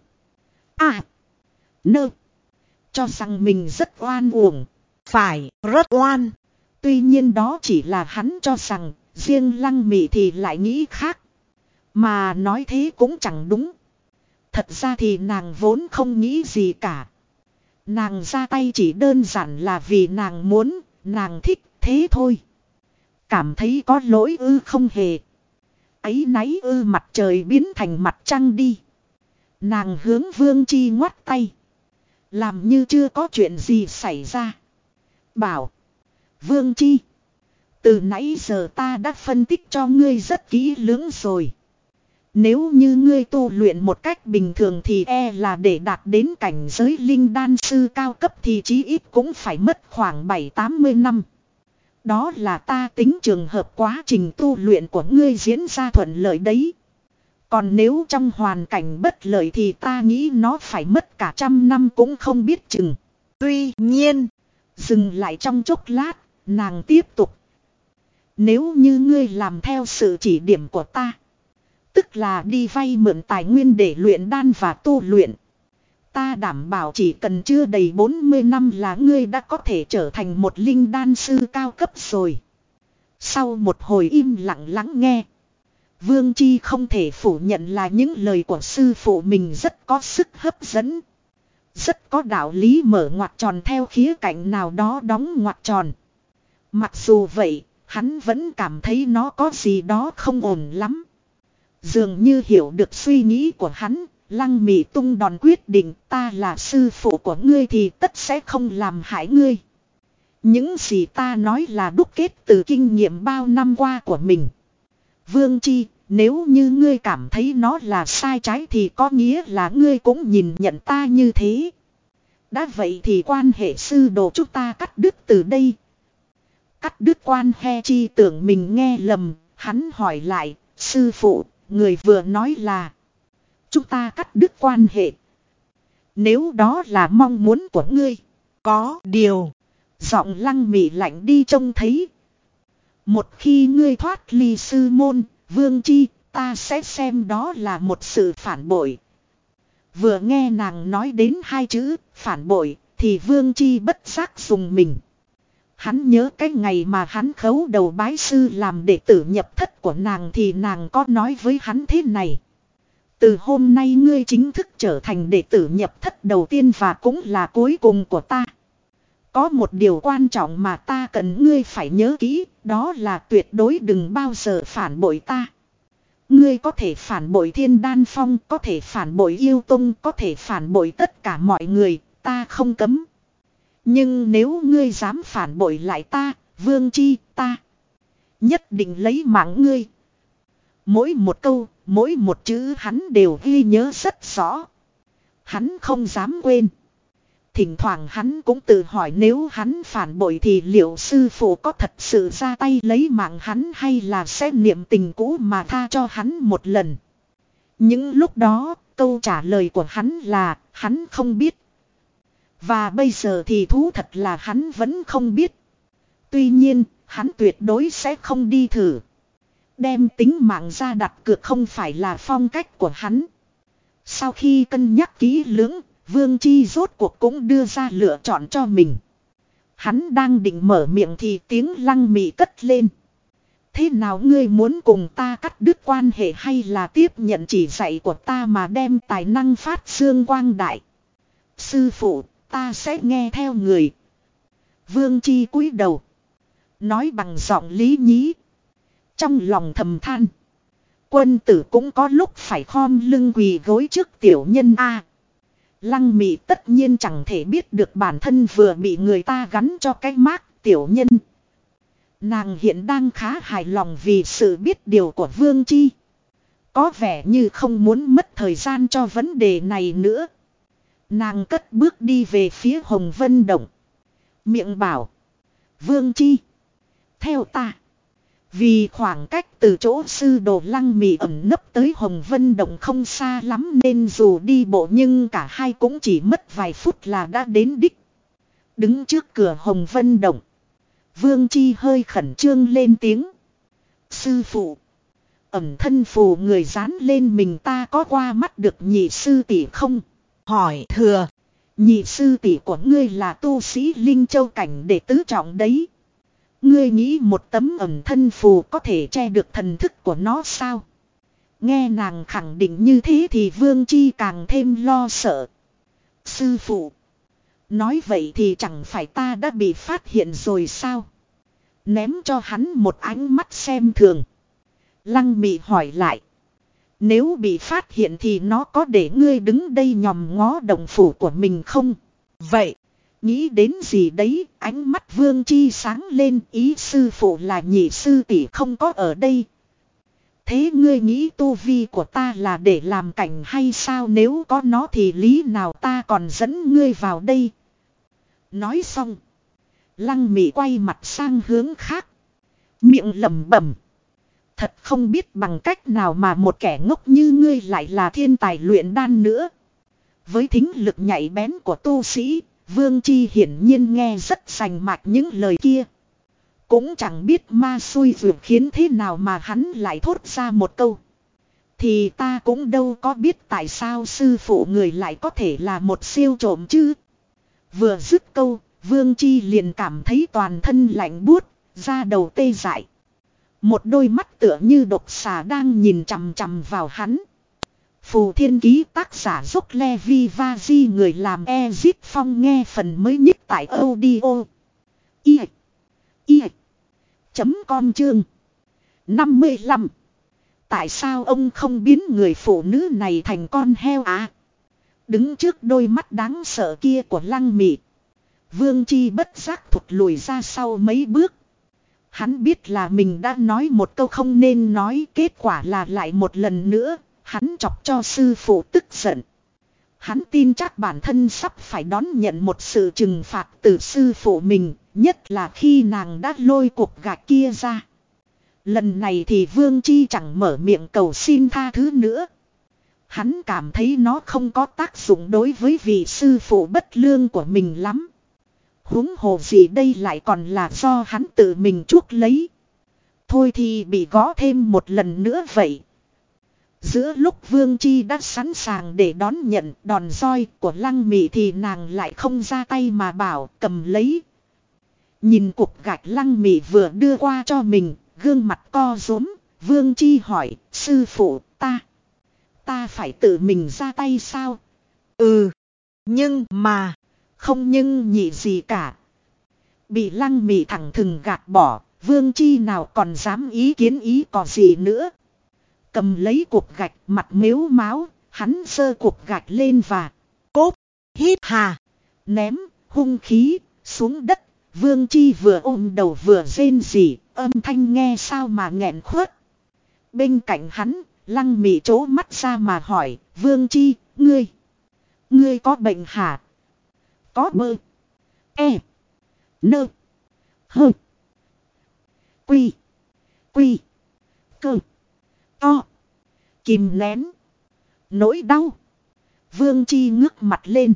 À. Nơ. Cho rằng mình rất oan uổng. Phải rất oan. Tuy nhiên đó chỉ là hắn cho rằng. Riêng Lăng Mị thì lại nghĩ khác. Mà nói thế cũng chẳng đúng. Thật ra thì nàng vốn không nghĩ gì cả. Nàng ra tay chỉ đơn giản là vì nàng muốn, nàng thích thế thôi. Cảm thấy có lỗi ư không hề. Ấy náy ư mặt trời biến thành mặt trăng đi. Nàng hướng Vương Chi ngoắt tay. Làm như chưa có chuyện gì xảy ra. Bảo. Vương Chi. Từ nãy giờ ta đã phân tích cho ngươi rất kỹ lưỡng rồi. Nếu như ngươi tu luyện một cách bình thường thì e là để đạt đến cảnh giới linh đan sư cao cấp thì chí ít cũng phải mất khoảng bảy tám mươi năm. Đó là ta tính trường hợp quá trình tu luyện của ngươi diễn ra thuận lợi đấy. Còn nếu trong hoàn cảnh bất lợi thì ta nghĩ nó phải mất cả trăm năm cũng không biết chừng. Tuy nhiên, dừng lại trong chốc lát, nàng tiếp tục. Nếu như ngươi làm theo sự chỉ điểm của ta, tức là đi vay mượn tài nguyên để luyện đan và tu luyện, ta đảm bảo chỉ cần chưa đầy bốn mươi năm là ngươi đã có thể trở thành một linh đan sư cao cấp rồi. Sau một hồi im lặng lắng nghe, Vương Chi không thể phủ nhận là những lời của sư phụ mình rất có sức hấp dẫn. Rất có đạo lý, mở ngoặc tròn theo khía cạnh nào đó đóng ngoặc tròn. Mặc dù vậy, hắn vẫn cảm thấy nó có gì đó không ổn lắm. Dường như hiểu được suy nghĩ của hắn, Lăng Mị tung đòn quyết định, ta là sư phụ của ngươi thì tất sẽ không làm hại ngươi. Những gì ta nói là đúc kết từ kinh nghiệm bao năm qua của mình. Vương Chi, nếu như ngươi cảm thấy nó là sai trái thì có nghĩa là ngươi cũng nhìn nhận ta như thế. Đã vậy thì quan hệ sư đồ chúng ta cắt đứt từ đây. Cắt đứt quan hệ Chi tưởng mình nghe lầm, hắn hỏi lại, sư phụ, người vừa nói là chúng ta cắt đứt quan hệ. Nếu đó là mong muốn của ngươi, có điều. Giọng Lăng Mị lạnh đi trông thấy. Một khi ngươi thoát ly sư môn, Vương Chi, ta sẽ xem đó là một sự phản bội. Vừa nghe nàng nói đến hai chữ phản bội thì Vương Chi bất giác dùng mình. Hắn nhớ cái ngày mà hắn khấu đầu bái sư làm đệ tử nhập thất của nàng thì nàng có nói với hắn thế này. Từ hôm nay ngươi chính thức trở thành đệ tử nhập thất đầu tiên và cũng là cuối cùng của ta. Có một điều quan trọng mà ta cần ngươi phải nhớ kỹ, đó là tuyệt đối đừng bao giờ phản bội ta. Ngươi có thể phản bội Thiên Đan Phong, có thể phản bội Yêu Tông, có thể phản bội tất cả mọi người, ta không cấm. Nhưng nếu ngươi dám phản bội lại ta, Vương Chi, ta nhất định lấy mạng ngươi. Mỗi một câu, mỗi một chữ hắn đều ghi nhớ rất rõ. Hắn không dám quên. Thỉnh thoảng hắn cũng tự hỏi nếu hắn phản bội thì liệu sư phụ có thật sự ra tay lấy mạng hắn hay là sẽ niệm tình cũ mà tha cho hắn một lần. Những lúc đó, câu trả lời của hắn là hắn không biết. Và bây giờ thì thú thật là hắn vẫn không biết. Tuy nhiên, hắn tuyệt đối sẽ không đi thử. Đem tính mạng ra đặt cược không phải là phong cách của hắn. Sau khi cân nhắc kỹ lưỡng, Vương Chi rốt cuộc cũng đưa ra lựa chọn cho mình. Hắn đang định mở miệng thì tiếng Lăng Mị cất lên. Thế nào ngươi muốn cùng ta cắt đứt quan hệ hay là tiếp nhận chỉ dạy của ta mà đem tài năng phát dương quang đại? Sư phụ, ta sẽ nghe theo người. Vương Chi cúi đầu. Nói bằng giọng lý nhí. Trong lòng thầm than. Quân tử cũng có lúc phải khom lưng quỳ gối trước tiểu nhân a. Lăng Mị tất nhiên chẳng thể biết được bản thân vừa bị người ta gắn cho cái mác tiểu nhân. Nàng hiện đang khá hài lòng vì sự biết điều của Vương Chi. Có vẻ như không muốn mất thời gian cho vấn đề này nữa. Nàng cất bước đi về phía Hồng Vân Động. Miệng bảo. Vương Chi. Theo ta. Vì khoảng cách từ chỗ sư đồ Lăng Mị ẩn nấp tới Hồng Vân Động không xa lắm nên dù đi bộ nhưng cả hai cũng chỉ mất vài phút là đã đến đích. Đứng trước cửa Hồng Vân Động. Vương Chi hơi khẩn trương lên tiếng. Sư phụ. Ẩn thân phù người dán lên mình ta có qua mắt được nhị sư tỷ không? Hỏi thừa. Nhị sư tỷ của ngươi là tu sĩ Linh Châu cảnh đệ tứ trọng đấy. Ngươi nghĩ một tấm ẩn thân phù có thể che được thần thức của nó sao? Nghe nàng khẳng định như thế thì Vương Chi càng thêm lo sợ. Sư phụ. Nói vậy thì chẳng phải ta đã bị phát hiện rồi sao? Ném cho hắn một ánh mắt xem thường. Lăng Mị hỏi lại. Nếu bị phát hiện thì nó có để ngươi đứng đây nhòm ngó đồng phủ của mình không? Vậy. Nghĩ đến gì đấy, ánh mắt Vương Chi sáng lên, ý sư phụ là nhị sư tỷ không có ở đây. Thế ngươi nghĩ tu vi của ta là để làm cảnh hay sao? Nếu có nó thì lý nào ta còn dẫn ngươi vào đây? Nói xong. Lăng Mị quay mặt sang hướng khác. Miệng lẩm bẩm. Thật không biết bằng cách nào mà một kẻ ngốc như ngươi lại là thiên tài luyện đan nữa. Với thính lực nhạy bén của tu sĩ, Vương Chi hiển nhiên nghe rất sành mạch những lời kia. Cũng chẳng biết ma xui ruột khiến thế nào mà hắn lại thốt ra một câu. Thì ta cũng đâu có biết tại sao sư phụ người lại có thể là một siêu trộm chứ. Vừa dứt câu, Vương Chi liền cảm thấy toàn thân lạnh buốt, da đầu tê dại. Một đôi mắt tựa như độc xà đang nhìn chằm chằm vào hắn. Phù Thiên Ký tác giả Dốc Levi Vazi người làm Ezit Phong nghe phần mới nhất tại audio. I. I. Chấm com chương. năm mươi lăm. Tại sao ông không biến người phụ nữ này thành con heo à? Đứng trước đôi mắt đáng sợ kia của Lăng Mị. Vương Chi bất giác thụt lùi ra sau mấy bước. Hắn biết là mình đã nói một câu không nên nói, kết quả là lại một lần nữa. Hắn chọc cho sư phụ tức giận. Hắn tin chắc bản thân sắp phải đón nhận một sự trừng phạt từ sư phụ mình, nhất là khi nàng đã lôi cuộc gạch kia ra. Lần này thì Vương Chi chẳng mở miệng cầu xin tha thứ nữa. Hắn cảm thấy nó không có tác dụng đối với vị sư phụ bất lương của mình lắm. Huống hồ gì đây lại còn là do hắn tự mình chuốc lấy. Thôi thì bị gõ thêm một lần nữa vậy. Giữa lúc Vương Chi đã sẵn sàng để đón nhận đòn roi của Lăng Mị thì nàng lại không ra tay mà bảo cầm lấy. Nhìn cục gạch Lăng Mị vừa đưa qua cho mình, gương mặt co rúm, Vương Chi hỏi, sư phụ, ta, ta phải tự mình ra tay sao? Ừ, nhưng mà, không nhưng nhị gì cả. Bị Lăng Mị thẳng thừng gạt bỏ, Vương Chi nào còn dám ý kiến ý có gì nữa. Cầm lấy cục gạch mặt mếu máu, hắn giơ cục gạch lên và cốp, hít hà, ném hung khí xuống đất. Vương Chi vừa ôm đầu vừa rên rỉ, âm thanh nghe sao mà nghẹn khuất. Bên cạnh hắn, Lăng Mị trố mắt ra mà hỏi, Vương Chi, ngươi, ngươi có bệnh hả? Có mơ, e, nơ, hơ, quy, quy, cơ, to, kìm nén, nỗi đau. Vương Chi ngước mặt lên,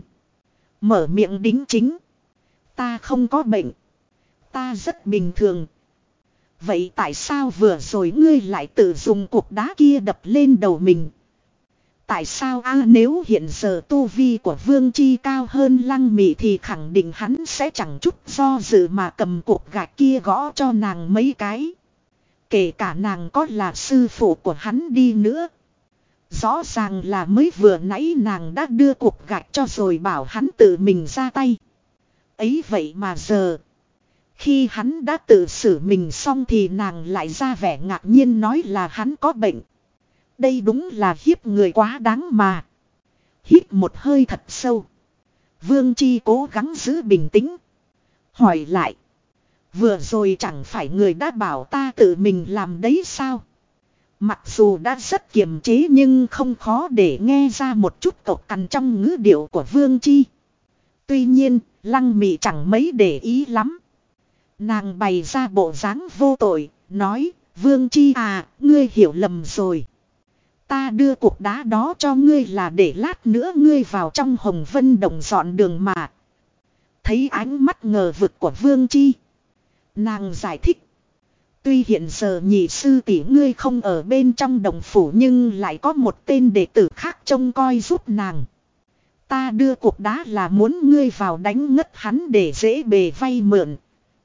mở miệng đính chính. Ta không có bệnh, ta rất bình thường. Vậy tại sao vừa rồi ngươi lại tự dùng cục đá kia đập lên đầu mình? Tại sao a à, nếu hiện giờ tu vi của Vương Chi cao hơn Lăng Mị thì khẳng định hắn sẽ chẳng chút do dự mà cầm cục gạch kia gõ cho nàng mấy cái. Kể cả nàng có là sư phụ của hắn đi nữa. Rõ ràng là mới vừa nãy nàng đã đưa cục gạch cho rồi bảo hắn tự mình ra tay. Ấy vậy mà giờ, khi hắn đã tự xử mình xong thì nàng lại ra vẻ ngạc nhiên nói là hắn có bệnh. Đây đúng là hiếp người quá đáng mà. Hít một hơi thật sâu, Vương Chi cố gắng giữ bình tĩnh, hỏi lại, vừa rồi chẳng phải người đã bảo ta tự mình làm đấy sao? Mặc dù đã rất kiềm chế nhưng không khó để nghe ra một chút cộc cằn trong ngữ điệu của Vương Chi. Tuy nhiên, Lăng Mị chẳng mấy để ý lắm. Nàng bày ra bộ dáng vô tội, nói, Vương Chi à, ngươi hiểu lầm rồi. Ta đưa cục đá đó cho ngươi là để lát nữa ngươi vào trong Hồng Vân Động dọn đường mà. Thấy ánh mắt ngờ vực của Vương Chi, nàng giải thích. Tuy hiện giờ nhị sư tỷ ngươi không ở bên trong đồng phủ nhưng lại có một tên đệ tử khác trông coi giúp nàng. Ta đưa cục đá là muốn ngươi vào đánh ngất hắn để dễ bề vay mượn.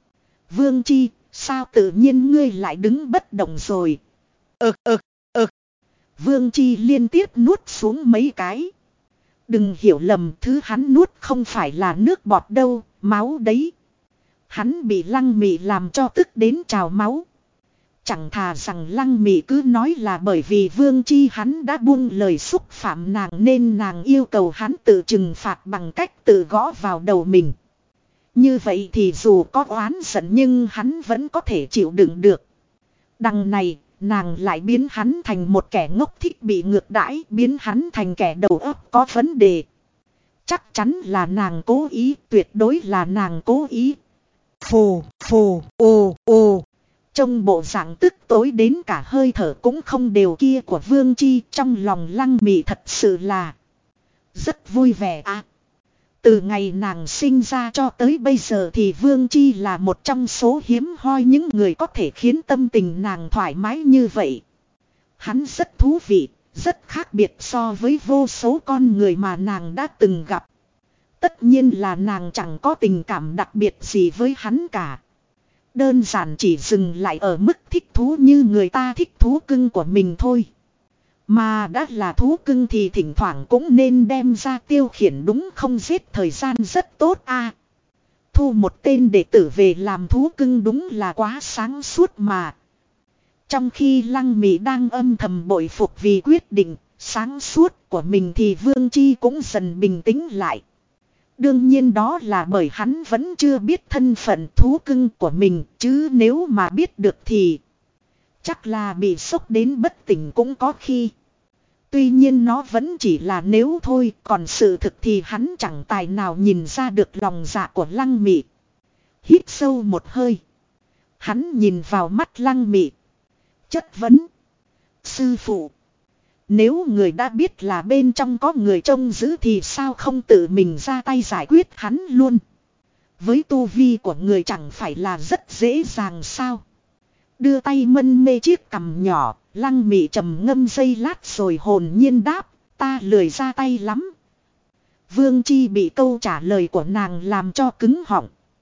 Vương Chi, sao tự nhiên ngươi lại đứng bất động rồi? ực ực ực. Vương Chi liên tiếp nuốt xuống mấy cái. Đừng hiểu lầm, thứ hắn nuốt không phải là nước bọt đâu, máu đấy. Hắn bị Lăng Mị làm cho tức đến trào máu. Chẳng thà rằng Lăng Mị cứ nói là bởi vì Vương Chi hắn đã buông lời xúc phạm nàng nên nàng yêu cầu hắn tự trừng phạt bằng cách tự gõ vào đầu mình. Như vậy thì dù có oán giận nhưng hắn vẫn có thể chịu đựng được. Đằng này, nàng lại biến hắn thành một kẻ ngốc thích bị ngược đãi, biến hắn thành kẻ đầu óc có vấn đề. Chắc chắn là nàng cố ý, tuyệt đối là nàng cố ý. Phù, phù, ồ, ồ. Trong bộ dạng tức tối đến cả hơi thở cũng không đều kia của Vương Chi, trong lòng Lăng Mị thật sự là rất vui vẻ à. Từ ngày nàng sinh ra cho tới bây giờ thì Vương Chi là một trong số hiếm hoi những người có thể khiến tâm tình nàng thoải mái như vậy. Hắn rất thú vị, rất khác biệt so với vô số con người mà nàng đã từng gặp. Tất nhiên là nàng chẳng có tình cảm đặc biệt gì với hắn cả. Đơn giản chỉ dừng lại ở mức thích thú như người ta thích thú cưng của mình thôi. Mà đã là thú cưng thì thỉnh thoảng cũng nên đem ra tiêu khiển đúng không, giết thời gian rất tốt a. Thu một tên đệ tử về làm thú cưng đúng là quá sáng suốt mà. Trong khi Lăng Mị đang âm thầm bội phục vì quyết định sáng suốt của mình thì Vương Chi cũng dần bình tĩnh lại. Đương nhiên đó là bởi hắn vẫn chưa biết thân phận thú cưng của mình, chứ nếu mà biết được thì chắc là bị sốc đến bất tỉnh cũng có khi. Tuy nhiên nó vẫn chỉ là nếu thôi, còn sự thực thì hắn chẳng tài nào nhìn ra được lòng dạ của Lăng Mị. Hít sâu một hơi, hắn nhìn vào mắt Lăng Mị, chất vấn. Sư phụ, nếu người đã biết là bên trong có người trông giữ thì sao không tự mình ra tay giải quyết hắn luôn? Với tu vi của người chẳng phải là rất dễ dàng sao? Đưa tay mân mê chiếc cằm nhỏ, Lăng Mị trầm ngâm giây lát rồi hồn nhiên đáp, ta lười ra tay lắm. Vương Chi bị câu trả lời của nàng làm cho cứng họng.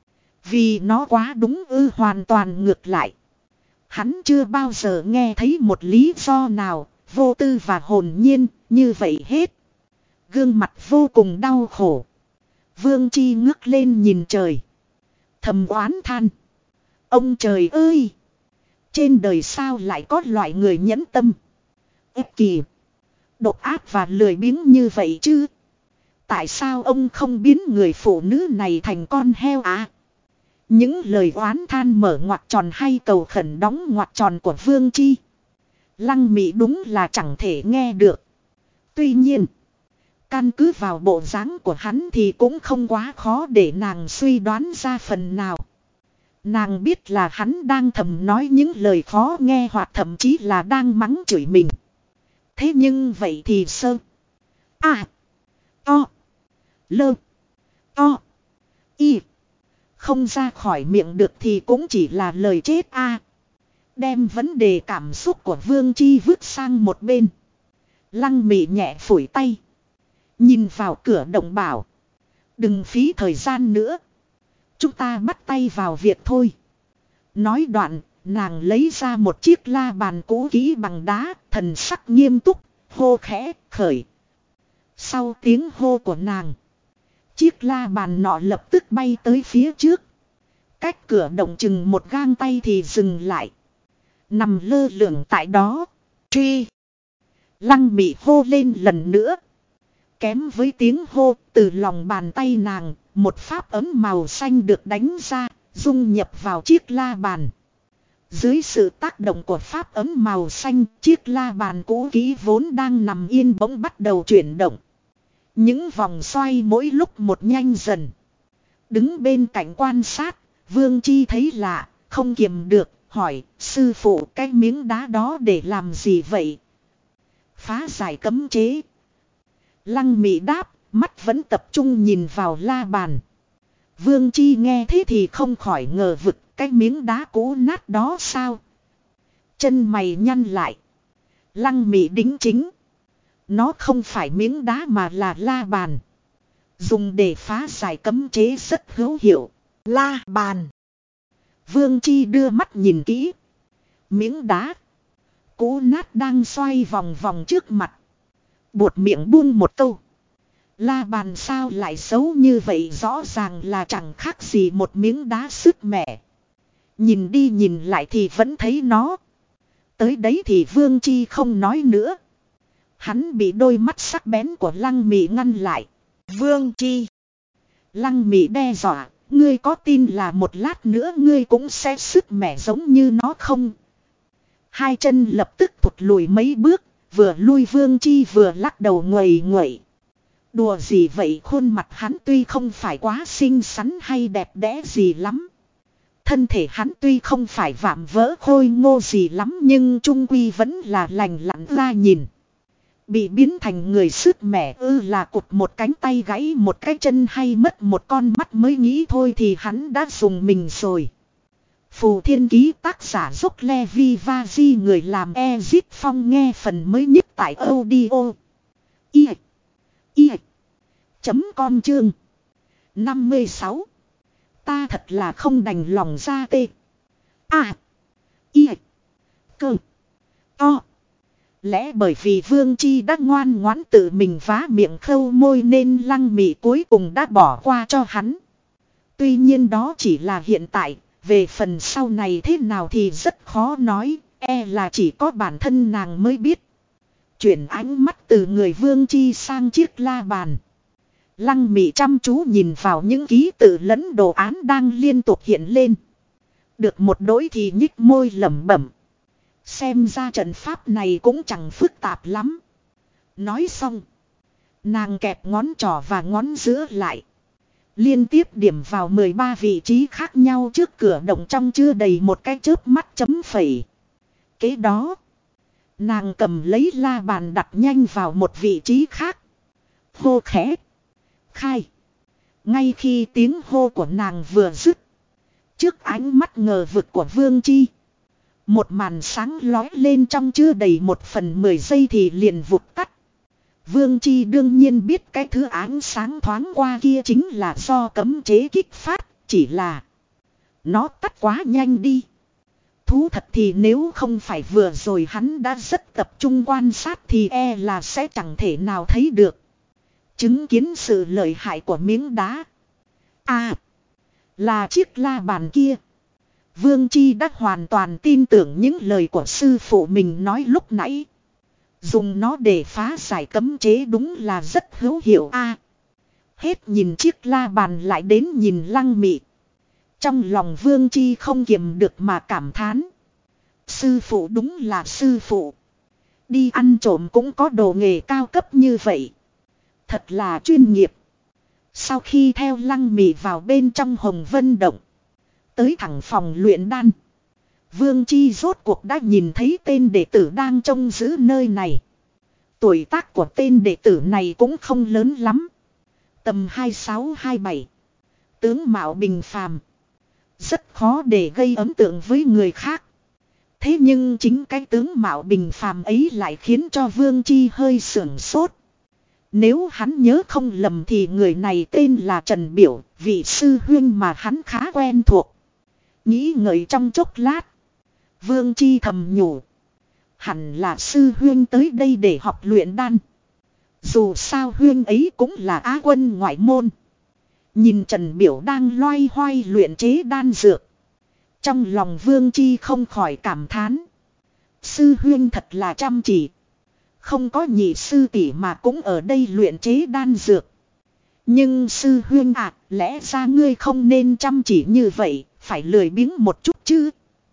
Vì nó quá đúng ư, hoàn toàn ngược lại. Hắn chưa bao giờ nghe thấy một lý do nào, vô tư và hồn nhiên, như vậy hết. Gương mặt vô cùng đau khổ. Vương Chi ngước lên nhìn trời. Thầm oán than. Ông trời ơi! Trên đời sao lại có loại người nhẫn tâm, ích kỷ, độc ác và lười biếng như vậy chứ? Tại sao ông không biến người phụ nữ này thành con heo à? Những lời oán than mở ngoặc tròn hay cầu khẩn đóng ngoặc tròn của Vương Chi, Lăng Mị đúng là chẳng thể nghe được. Tuy nhiên, căn cứ vào bộ dáng của hắn thì cũng không quá khó để nàng suy đoán ra phần nào. Nàng biết là hắn đang thầm nói những lời khó nghe hoặc thậm chí là đang mắng chửi mình. Thế nhưng vậy thì sơ. À. To. Lơ. To. Y. Không ra khỏi miệng được thì cũng chỉ là lời chết a. Đem vấn đề cảm xúc của Vương Chi vứt sang một bên. Lăng Mị nhẹ phủi tay. Nhìn vào cửa động bảo. Đừng phí thời gian nữa. Chúng ta bắt tay vào việc thôi. Nói đoạn, nàng lấy ra một chiếc la bàn cũ kỹ bằng đá, thần sắc nghiêm túc, hô khẽ, khởi. Sau tiếng hô của nàng, chiếc la bàn nọ lập tức bay tới phía trước. Cách cửa động chừng một gang tay thì dừng lại. Nằm lơ lửng tại đó. Truy. Lăng Mị hô lên lần nữa. Kém với tiếng hô, từ lòng bàn tay nàng, một pháp ấm màu xanh được đánh ra, dung nhập vào chiếc la bàn. Dưới sự tác động của pháp ấm màu xanh, chiếc la bàn cũ kỹ vốn đang nằm yên bỗng bắt đầu chuyển động. Những vòng xoay mỗi lúc một nhanh dần. Đứng bên cạnh quan sát, Vương Chi thấy lạ, không kiềm được, hỏi, sư phụ cái miếng đá đó để làm gì vậy? Phá giải cấm chế. Lăng Mị đáp, mắt vẫn tập trung nhìn vào la bàn. Vương Chi nghe thế thì không khỏi ngờ vực, cái miếng đá cũ nát đó sao? Chân mày nhăn lại. Lăng Mị đính chính. Nó không phải miếng đá mà là la bàn. Dùng để phá giải cấm chế rất hữu hiệu. La bàn. Vương Chi đưa mắt nhìn kỹ. Miếng đá cũ nát đang xoay vòng vòng trước mặt. Buột miệng buông một câu. La bàn sao lại xấu như vậy, rõ ràng là chẳng khác gì một miếng đá sứt mẻ. Nhìn đi nhìn lại thì vẫn thấy nó. Tới đấy thì Vương Chi không nói nữa. Hắn bị đôi mắt sắc bén của Lăng Mị ngăn lại. Vương Chi. Lăng Mị đe dọa, ngươi có tin là một lát nữa ngươi cũng sẽ sứt mẻ giống như nó không? Hai chân lập tức thụt lùi mấy bước, vừa lui Vương Chi vừa lắc đầu nguầy nguậy. Đùa gì vậy, khuôn mặt hắn tuy không phải quá xinh xắn hay đẹp đẽ gì lắm. Thân thể hắn tuy không phải vạm vỡ khôi ngô gì lắm nhưng trung quy vẫn là lành lặn ra nhìn. Bị biến thành người sứt mẻ ư là cụt một cánh tay gãy một cái chân hay mất một con mắt mới nghĩ thôi thì hắn đã dùng mình rồi. Phù Thiên Ký tác giả Dốc Levi Vaji, người làm Ezit Phong, nghe phần mới nhất tại audio. I. I. Chấm com chương. năm mươi sáu. Ta thật là không đành lòng ra tê. À. I. Cơ. To. Lẽ bởi vì Vương Chi đã ngoan ngoãn tự mình vá miệng khâu môi nên Lăng Mị cuối cùng đã bỏ qua cho hắn. Tuy nhiên đó chỉ là hiện tại. Về phần sau này thế nào thì rất khó nói, e là chỉ có bản thân nàng mới biết. Chuyển ánh mắt từ người Vương Chi sang chiếc la bàn. Lăng Mị chăm chú nhìn vào những ký tự lẫn đồ án đang liên tục hiện lên. Được một đỗi thì nhích môi lẩm bẩm. Xem ra trận pháp này cũng chẳng phức tạp lắm. Nói xong, nàng kẹp ngón trỏ và ngón giữa lại. Liên tiếp điểm vào mười ba vị trí khác nhau trước cửa động trong chưa đầy một cái chớp mắt chấm phẩy. Kế đó, nàng cầm lấy la bàn đặt nhanh vào một vị trí khác. Hô khẽ. Khai. Ngay khi tiếng hô của nàng vừa dứt, trước ánh mắt ngờ vực của Vương Chi, một màn sáng lói lên trong chưa đầy một phần mười giây thì liền vụt tắt. Vương Chi đương nhiên biết cái thứ ánh sáng thoáng qua kia chính là do cấm chế kích phát, chỉ là Nó tắt quá nhanh đi. Thú thật thì nếu không phải vừa rồi hắn đã rất tập trung quan sát thì e là sẽ chẳng thể nào thấy được. Chứng kiến sự lợi hại của miếng đá. À, là chiếc la bàn kia. Vương Chi đã hoàn toàn tin tưởng những lời của sư phụ mình nói lúc nãy. Dùng nó để phá giải cấm chế đúng là rất hữu hiệu a. Hết nhìn chiếc la bàn lại đến nhìn Lăng Mị. Trong lòng Vương Chi không kiềm được mà cảm thán. Sư phụ đúng là sư phụ. Đi ăn trộm cũng có đồ nghề cao cấp như vậy. Thật là chuyên nghiệp. Sau khi theo Lăng Mị vào bên trong Hồng Vân Động. Tới thẳng phòng luyện đan. Vương Chi rốt cuộc đã nhìn thấy tên đệ tử đang trông giữ nơi này. Tuổi tác của tên đệ tử này cũng không lớn lắm. Tầm hai sáu hai bảy. Tướng mạo bình phàm. Rất khó để gây ấn tượng với người khác. Thế nhưng chính cái tướng mạo bình phàm ấy lại khiến cho Vương Chi hơi sưởng sốt. Nếu hắn nhớ không lầm thì người này tên là Trần Biểu, vị sư huynh mà hắn khá quen thuộc. Nghĩ ngợi trong chốc lát. Vương Chi thầm nhủ. Hẳn là sư huynh tới đây để học luyện đan. Dù sao huynh ấy cũng là á quân ngoại môn. Nhìn Trần Biểu đang loay hoay luyện chế đan dược. Trong lòng Vương Chi không khỏi cảm thán. Sư huynh thật là chăm chỉ. Không có nhị sư tỷ mà cũng ở đây luyện chế đan dược. Nhưng sư huynh à, lẽ ra ngươi không nên chăm chỉ như vậy, phải lười biếng một chút chứ.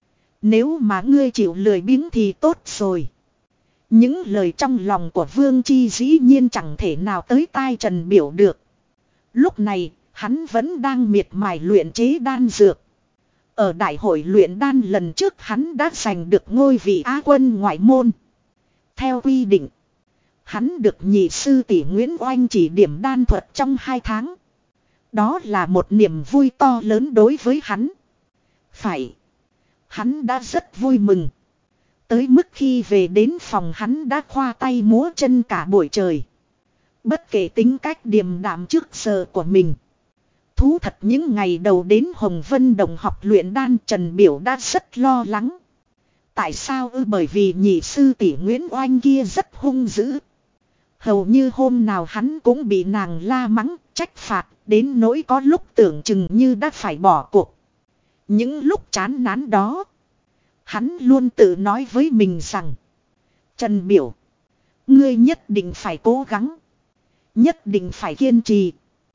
Nếu mà ngươi chịu lười biếng thì tốt rồi. Những lời trong lòng của Vương Chi dĩ nhiên chẳng thể nào tới tai Trần Biểu được. Lúc này, hắn vẫn đang miệt mài luyện chế đan dược. Ở đại hội luyện đan lần trước hắn đã giành được ngôi vị Á quân ngoại môn. Theo quy định, hắn được nhị sư tỷ Nguyễn Oanh chỉ điểm đan thuật trong hai tháng. Đó là một niềm vui to lớn đối với hắn. Phải. Hắn đã rất vui mừng. Tới mức khi về đến phòng hắn đã khoa tay múa chân cả buổi trời. Bất kể tính cách điềm đạm trước giờ của mình. Thú thật những ngày đầu đến Hồng Vân Đồng học luyện đan Trần Biểu đã rất lo lắng. Tại sao ư? Bởi vì nhị sư tỷ Nguyễn Oanh kia rất hung dữ. Hầu như hôm nào hắn cũng bị nàng la mắng, trách phạt, đến nỗi có lúc tưởng chừng như đã phải bỏ cuộc. Những lúc chán nản đó, hắn luôn tự nói với mình rằng: Trần Biểu, ngươi nhất định phải cố gắng, nhất định phải kiên trì.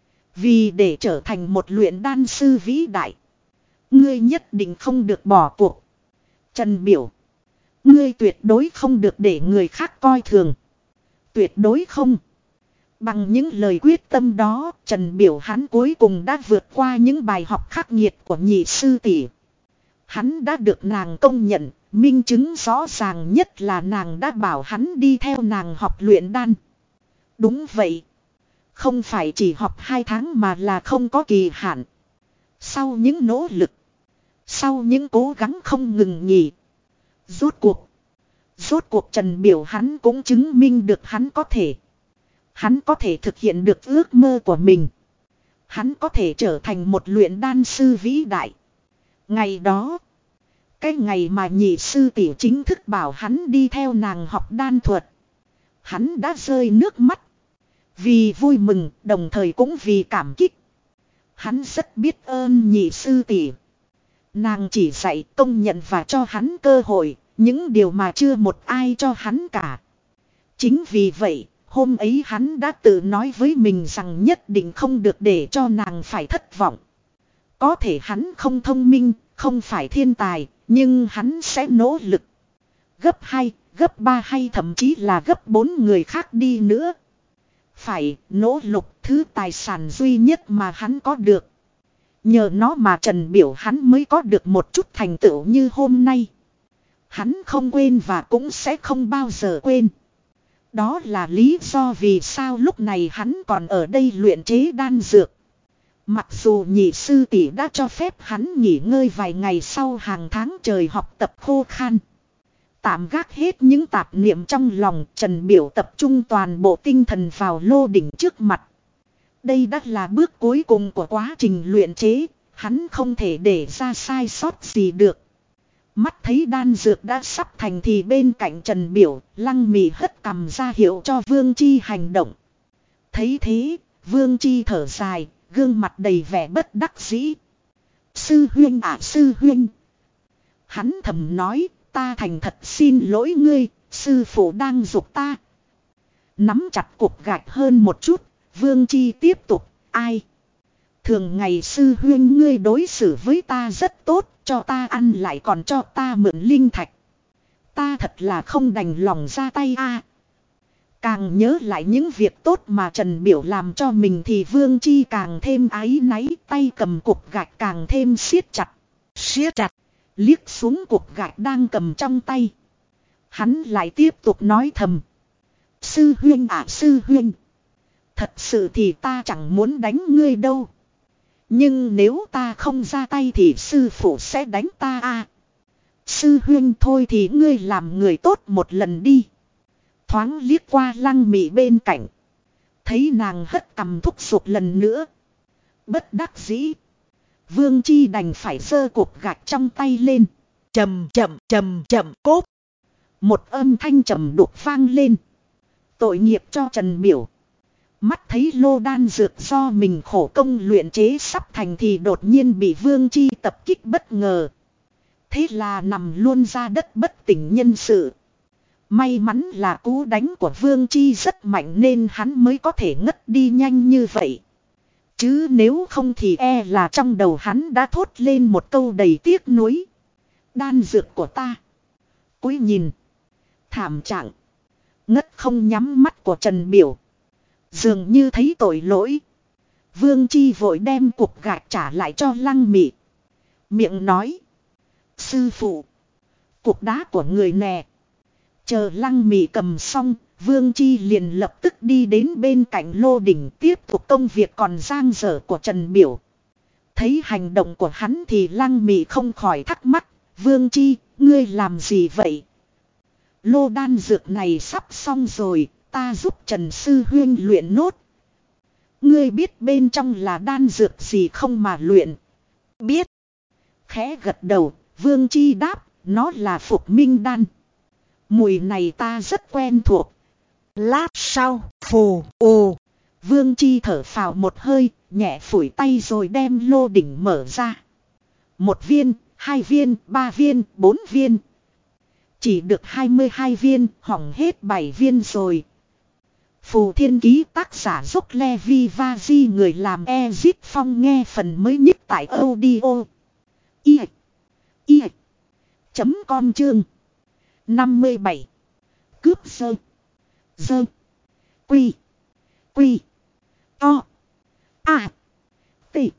Vì để trở thành một luyện đan sư vĩ đại, ngươi nhất định không được bỏ cuộc. Trần Biểu, ngươi tuyệt đối không được để người khác coi thường. Tuyệt đối không. Bằng những lời quyết tâm đó, Trần Biểu hắn cuối cùng đã vượt qua những bài học khắc nghiệt của nhị sư tỷ. Hắn đã được nàng công nhận, minh chứng rõ ràng nhất là nàng đã bảo hắn đi theo nàng học luyện đan. Đúng vậy. Không phải chỉ học hai tháng mà là không có kỳ hạn. Sau những nỗ lực, sau những cố gắng không ngừng nghỉ, rốt cuộc, rốt cuộc Trần Biểu hắn cũng chứng minh được hắn có thể. Hắn có thể thực hiện được ước mơ của mình. Hắn có thể trở thành một luyện đan sư vĩ đại. Ngày đó, cái ngày mà nhị sư tỷ chính thức bảo hắn đi theo nàng học đan thuật, hắn đã rơi nước mắt. Vì vui mừng, đồng thời cũng vì cảm kích. Hắn rất biết ơn nhị sư tỷ. Nàng chỉ dạy, công nhận và cho hắn cơ hội, những điều mà chưa một ai cho hắn cả. Chính vì vậy, hôm ấy hắn đã tự nói với mình rằng nhất định không được để cho nàng phải thất vọng. Có thể hắn không thông minh, không phải thiên tài, nhưng hắn sẽ nỗ lực. Gấp hai, gấp ba hay thậm chí là gấp bốn người khác đi nữa. Phải, nỗ lực thứ tài sản duy nhất mà hắn có được. Nhờ nó mà Trần Biểu hắn mới có được một chút thành tựu như hôm nay. Hắn không quên và cũng sẽ không bao giờ quên. Đó là lý do vì sao lúc này hắn còn ở đây luyện chế đan dược. Mặc dù nhị sư tỷ đã cho phép hắn nghỉ ngơi vài ngày sau hàng tháng trời học tập khô khan. Tạm gác hết những tạp niệm trong lòng, Trần Biểu tập trung toàn bộ tinh thần vào lô đỉnh trước mặt. Đây đã là bước cuối cùng của quá trình luyện chế, Hắn không thể để ra sai sót gì được. Mắt thấy đan dược đã sắp thành thì bên cạnh Trần Biểu, Lăng Mị hất cằm ra hiệu cho Vương Chi hành động. Thấy thế, Vương Chi thở dài, gương mặt đầy vẻ bất đắc dĩ. Sư huynh à sư huynh. Hắn thầm nói, ta thành thật xin lỗi ngươi, sư phụ đang giục ta. Nắm chặt cục gạch hơn một chút, Vương Chi tiếp tục, ai? Thường ngày sư huynh ngươi đối xử với ta rất tốt, cho ta ăn lại còn cho ta mượn linh thạch. Ta thật là không đành lòng ra tay a. Càng nhớ lại những việc tốt mà Trần Biểu làm cho mình thì Vương Chi càng thêm áy náy, tay cầm cục gạch càng thêm siết chặt. Siết chặt, liếc xuống cục gạch đang cầm trong tay. Hắn lại tiếp tục nói thầm. Sư huynh à sư huynh. Thật sự thì ta chẳng muốn đánh ngươi đâu. Nhưng nếu ta không ra tay thì sư phụ sẽ đánh ta à. Sư huynh thôi thì ngươi làm người tốt một lần đi. Thoáng liếc qua Lăng Mị bên cạnh. Thấy nàng hất cằm thúc giục lần nữa. Bất đắc dĩ. Vương Chi đành phải giơ cục gạch trong tay lên. Chầm chậm chầm chậm cốp. Một âm thanh trầm đục vang lên. Tội nghiệp cho Trần Biểu. Mắt thấy lô đan dược do mình khổ công luyện chế sắp thành thì đột nhiên bị Vương Chi tập kích bất ngờ. Thế là nằm luôn ra đất bất tỉnh nhân sự. May mắn là cú đánh của Vương Chi rất mạnh nên hắn mới có thể ngất đi nhanh như vậy. Chứ nếu không thì e là trong đầu hắn đã thốt lên một câu đầy tiếc nuối. Đan dược của ta. Cúi nhìn. Thảm trạng. Ngất không nhắm mắt của Trần Biểu. Dường như thấy tội lỗi. Vương Chi vội đem cục gạch trả lại cho Lăng Mị. Miệng nói. Sư phụ. Cục đá của người nè. Chờ Lăng Mị cầm xong. Vương Chi liền lập tức đi đến bên cạnh Lô Đỉnh tiếp tục công việc còn dang dở của Trần Biểu. Thấy hành động của hắn thì Lăng Mị không khỏi thắc mắc. Vương Chi, ngươi làm gì vậy? Lô đan dược này sắp xong rồi, ta giúp Trần Sư Huyên luyện nốt. Ngươi biết bên trong là đan dược gì không mà luyện? Biết. Khẽ gật đầu, Vương Chi đáp, nó là phục minh đan. Mùi này ta rất quen thuộc. Lát sau, phù, ồ. Vương Chi thở phào một hơi, nhẹ phủi tay rồi đem lô đỉnh mở ra. Một viên, hai viên, ba viên, bốn viên. Chỉ được hai mươi hai viên, hỏng hết bảy viên rồi. Phù Thiên Ký tác giả Dốc Levi Vazi người làm Ezit Phong nghe phần mới nhất tại audio. I. I. Chấm com chương. năm mươi bảy. Cướp sơ. Dơ. Quy. Quy. To. À. Tị.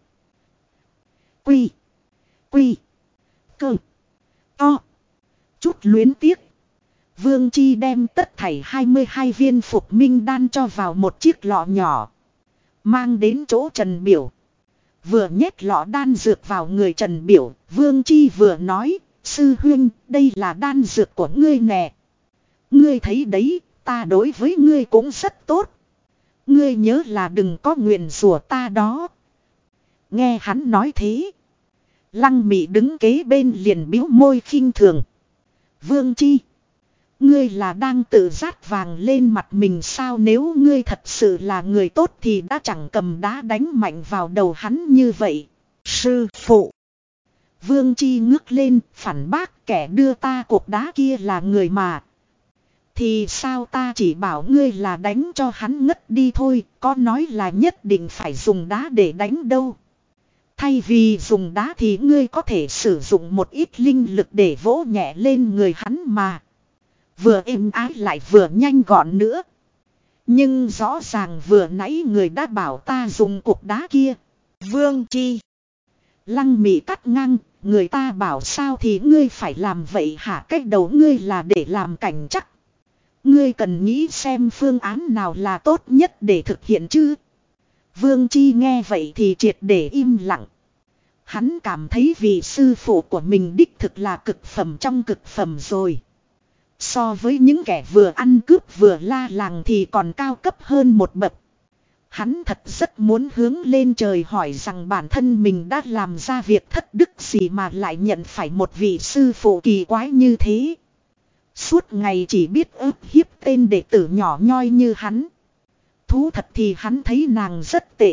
Quy. Quy. Cơ. To. Chút luyến tiếc. Vương Chi đem tất thảy hai mươi hai viên phục minh đan cho vào một chiếc lọ nhỏ. Mang đến chỗ Trần Biểu. Vừa nhét lọ đan dược vào người Trần Biểu. Vương Chi vừa nói. Sư huynh, đây là đan dược của ngươi nè. Ngươi thấy đấy, ta đối với ngươi cũng rất tốt. Ngươi nhớ là đừng có nguyền rủa ta đó. Nghe hắn nói thế. Lăng Mị đứng kế bên liền bĩu môi khinh thường. Vương Chi. Ngươi là đang tự rát vàng lên mặt mình sao, nếu ngươi thật sự là người tốt thì đã chẳng cầm đá đánh mạnh vào đầu hắn như vậy. Sư phụ. Vương Chi ngước lên phản bác, kẻ đưa ta cục đá kia là người mà. Thì sao ta chỉ bảo ngươi là đánh cho hắn ngất đi thôi, có nói là nhất định phải dùng đá để đánh đâu. Thay vì dùng đá thì ngươi có thể sử dụng một ít linh lực để vỗ nhẹ lên người hắn mà. Vừa êm ái lại vừa nhanh gọn nữa. Nhưng rõ ràng vừa nãy người đã bảo ta dùng cục đá kia. Vương Chi. Lăng Mị cắt ngang, người ta bảo sao thì ngươi phải làm vậy hả? Cách đầu ngươi là để làm cảnh chắc. Ngươi cần nghĩ xem phương án nào là tốt nhất để thực hiện chứ. Vương Chi nghe vậy thì triệt để im lặng. Hắn cảm thấy vị sư phụ của mình đích thực là cực phẩm trong cực phẩm rồi. So với những kẻ vừa ăn cướp vừa la làng thì còn cao cấp hơn một bậc. Hắn thật rất muốn hướng lên trời hỏi rằng bản thân mình đã làm ra việc thất đức gì mà lại nhận phải một vị sư phụ kỳ quái như thế. Suốt ngày chỉ biết ức hiếp tên đệ tử nhỏ nhoi như hắn. Thú thật thì hắn thấy nàng rất tệ.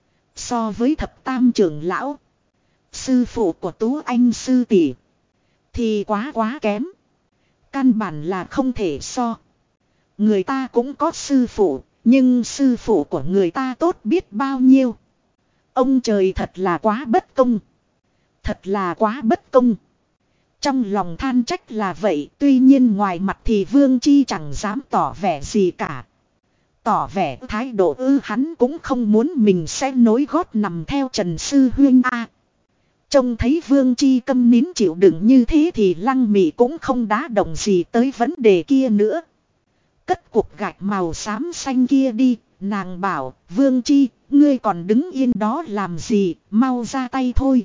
So với thập tam trưởng lão, sư phụ của Tú Anh sư tỷ thì quá quá kém. Căn bản là không thể so. Người ta cũng có sư phụ, nhưng sư phụ của người ta tốt biết bao nhiêu. Ông trời thật là quá bất công. Thật là quá bất công. Trong lòng than trách là vậy, tuy nhiên ngoài mặt thì Vương Chi chẳng dám tỏ vẻ gì cả. Tỏ vẻ thái độ ư hắn cũng không muốn mình sẽ nối gót nằm theo Trần Sư Huyên a. Trông thấy Vương Chi câm nín chịu đựng như thế thì Lăng Mị cũng không đá động gì tới vấn đề kia nữa. Cất cục gạch màu xám xanh kia đi, nàng bảo, Vương Chi, ngươi còn đứng yên đó làm gì, mau ra tay thôi.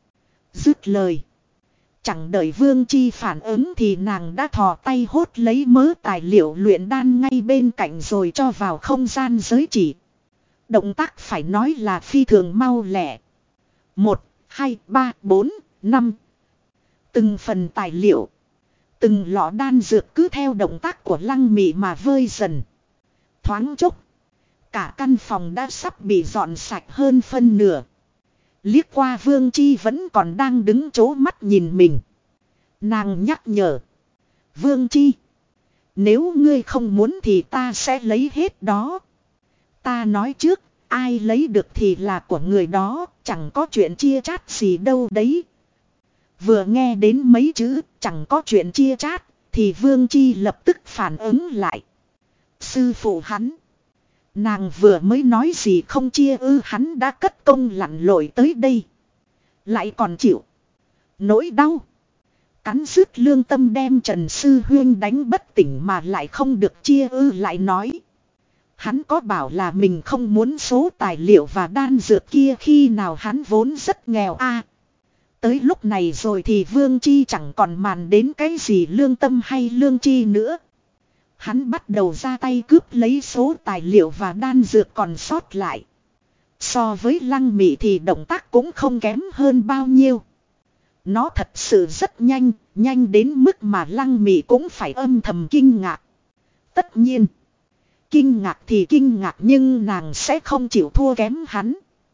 Dứt lời. Chẳng đợi Vương Chi phản ứng thì nàng đã thò tay hốt lấy mớ tài liệu luyện đan ngay bên cạnh rồi cho vào không gian giới chỉ. Động tác phải nói là phi thường mau lẹ. Một, hai, ba, bốn, năm. Từng phần tài liệu. Từng lọ đan dược cứ theo động tác của Lăng Mị mà vơi dần. Thoáng chốc. Cả căn phòng đã sắp bị dọn sạch hơn phân nửa. Liếc qua Vương Chi vẫn còn đang đứng chố mắt nhìn mình. Nàng nhắc nhở. Vương Chi. Nếu ngươi không muốn thì ta sẽ lấy hết đó. Ta nói trước, ai lấy được thì là của người đó, chẳng có chuyện chia chát gì đâu đấy. Vừa nghe đến mấy chữ chẳng có chuyện chia chát thì Vương Chi lập tức phản ứng lại. Sư phụ hắn. Nàng vừa mới nói gì không chia ư, hắn đã cất công lặn lội tới đây. Lại còn chịu nỗi đau. Cắn rứt lương tâm đem Trần Sư Huyên đánh bất tỉnh mà lại không được chia ư, lại nói. Hắn có bảo là mình không muốn số tài liệu và đan dược kia, khi nào hắn vốn rất nghèo a. Tới lúc này rồi thì Vương Chi chẳng còn màn đến cái gì lương tâm hay lương chi nữa. Hắn bắt đầu ra tay cướp lấy số tài liệu và đan dược còn sót lại. So với Lăng Mị thì động tác cũng không kém hơn bao nhiêu. Nó thật sự rất nhanh, nhanh đến mức mà Lăng Mị cũng phải âm thầm kinh ngạc. Tất nhiên, kinh ngạc thì kinh ngạc nhưng nàng sẽ không chịu thua kém hắn.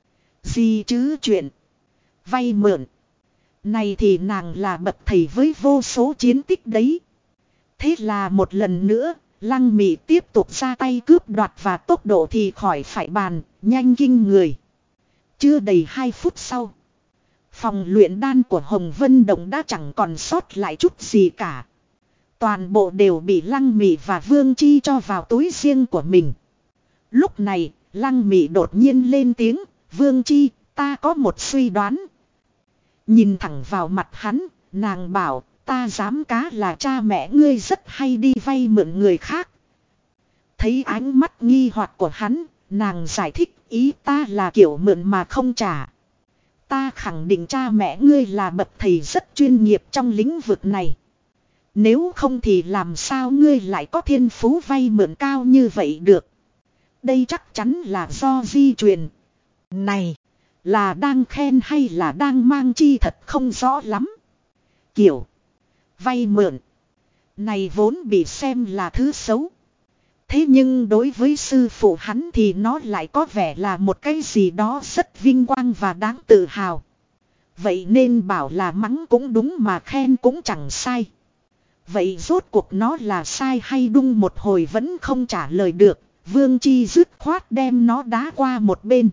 Gì chứ chuyện vay mượn. Này thì nàng là bậc thầy với vô số chiến tích đấy. Thế là một lần nữa, Lăng Mị tiếp tục ra tay cướp đoạt và tốc độ thì khỏi phải bàn, nhanh kinh người. Chưa đầy hai phút sau. Phòng luyện đan của Hồng Vân Động đã chẳng còn sót lại chút gì cả. Toàn bộ đều bị Lăng Mị và Vương Chi cho vào túi riêng của mình. Lúc này, Lăng Mị đột nhiên lên tiếng, Vương Chi, ta có một suy đoán. Nhìn thẳng vào mặt hắn, nàng bảo, ta dám cá là cha mẹ ngươi rất hay đi vay mượn người khác. Thấy ánh mắt nghi hoặc của hắn, nàng giải thích, ý ta là kiểu mượn mà không trả. Ta khẳng định cha mẹ ngươi là bậc thầy rất chuyên nghiệp trong lĩnh vực này. Nếu không thì làm sao ngươi lại có thiên phú vay mượn cao như vậy được. Đây chắc chắn là do di truyền. Này, là đang khen hay là đang mang chi thật không rõ lắm. Kiểu vay mượn này vốn bị xem là thứ xấu. Thế nhưng đối với sư phụ hắn thì nó lại có vẻ là một cái gì đó rất vinh quang và đáng tự hào. Vậy nên bảo là mắng cũng đúng mà khen cũng chẳng sai. Vậy rốt cuộc nó là sai hay đúng một hồi vẫn không trả lời được. Vương Chi dứt khoát đem nó đá qua một bên.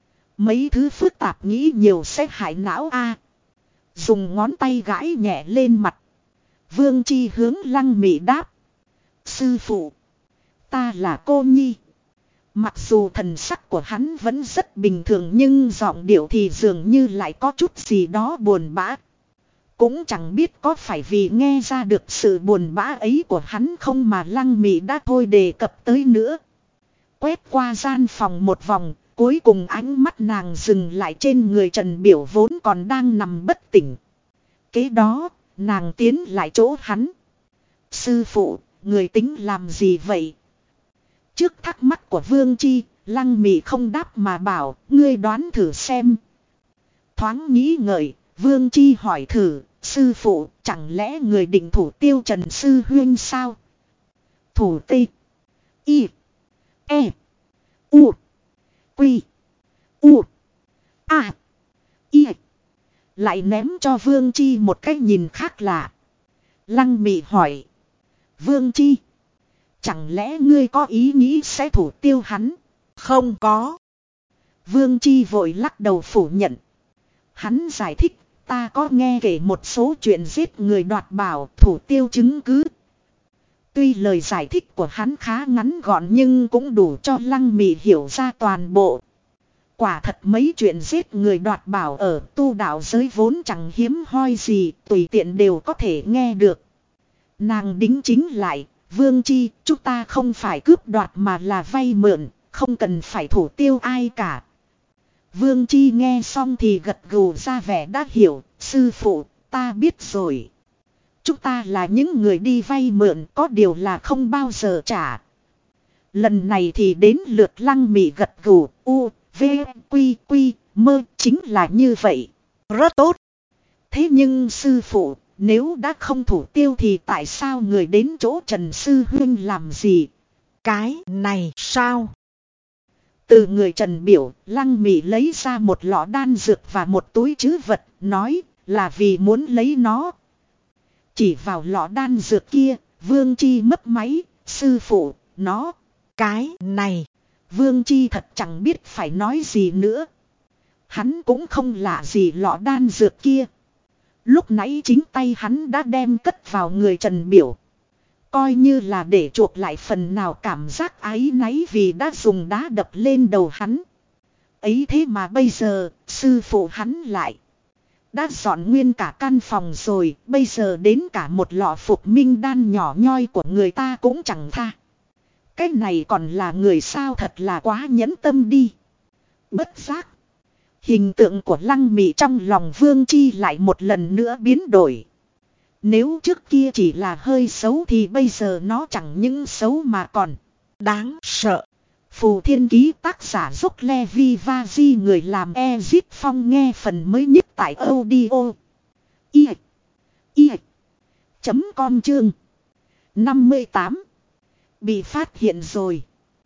Mấy thứ phức tạp nghĩ nhiều sẽ hại não a. Dùng ngón tay gãi nhẹ lên mặt. Vương Chi hướng Lăng Mị đáp. Sư phụ. Ta là cô nhi. Mặc dù thần sắc của hắn vẫn rất bình thường nhưng giọng điệu thì dường như lại có chút gì đó buồn bã. Cũng chẳng biết có phải vì nghe ra được sự buồn bã ấy của hắn không mà Lăng Mị đã thôi đề cập tới nữa. Quét qua gian phòng một vòng, cuối cùng ánh mắt nàng dừng lại trên người Trần Biểu vốn còn đang nằm bất tỉnh. Kế đó, nàng tiến lại chỗ hắn. Sư phụ, người tính làm gì vậy? Trước thắc mắc của Vương Chi, Lăng Mị không đáp mà bảo, ngươi đoán thử xem. Thoáng nghĩ ngợi, Vương Chi hỏi thử, sư phụ, chẳng lẽ người định thủ tiêu Trần Sư Huyên sao? Thủ tê. Y. E. U. Quy. U. A. Y. Lại ném cho Vương Chi một cái nhìn khác lạ. Lăng Mị hỏi. Vương Chi. Chẳng lẽ ngươi có ý nghĩ sẽ thủ tiêu hắn? Không có. Vương Chi vội lắc đầu phủ nhận. Hắn giải thích, ta có nghe kể một số chuyện giết người đoạt bảo, thủ tiêu chứng cứ. Tuy lời giải thích của hắn khá ngắn gọn nhưng cũng đủ cho Lăng Mị hiểu ra toàn bộ. Quả thật mấy chuyện giết người đoạt bảo ở tu đạo giới vốn chẳng hiếm hoi gì, tùy tiện đều có thể nghe được. Nàng đính chính lại, Vương Chi, chúng ta không phải cướp đoạt mà là vay mượn, không cần phải thủ tiêu ai cả. Vương Chi nghe xong thì gật gù ra vẻ đã hiểu, sư phụ, ta biết rồi. Chúng ta là những người đi vay mượn, có điều là không bao giờ trả. Lần này thì đến lượt Lăng Mị gật gù, u, v, quy, quy, mơ, chính là như vậy. Rất tốt. Thế nhưng sư phụ, nếu đã không thủ tiêu thì tại sao người đến chỗ Trần Sư Huyên làm gì? Cái này sao? Từ người Trần biểu, Lăng Mị lấy ra một lọ đan dược và một túi trữ vật, nói là vì muốn lấy nó. Chỉ vào lọ đan dược kia, Vương Chi mấp máy, sư phụ, nó. Cái này. Vương Chi thật chẳng biết phải nói gì nữa. Hắn cũng không lạ gì lọ đan dược kia. Lúc nãy chính tay hắn đã đem cất vào người Trần biểu. Coi như là để chuộc lại phần nào cảm giác áy náy vì đã dùng đá đập lên đầu hắn. Ấy thế mà bây giờ, sư phụ hắn lại. Đã dọn nguyên cả căn phòng rồi, bây giờ đến cả một lọ phục minh đan nhỏ nhoi của người ta cũng chẳng tha. Cái này còn là người sao, thật là quá nhẫn tâm đi. Bất giác. Hình tượng của Lăng Mị trong lòng Vương Chi lại một lần nữa biến đổi. Nếu trước kia chỉ là hơi xấu thì bây giờ nó chẳng những xấu mà còn đáng sợ. Phù Thiên Ký tác giả Dốc Levi Vaji, người làm Ezip Phong, nghe phần mới nhất tại audio i i chấm com chương năm mươi tám. Bị phát hiện rồi.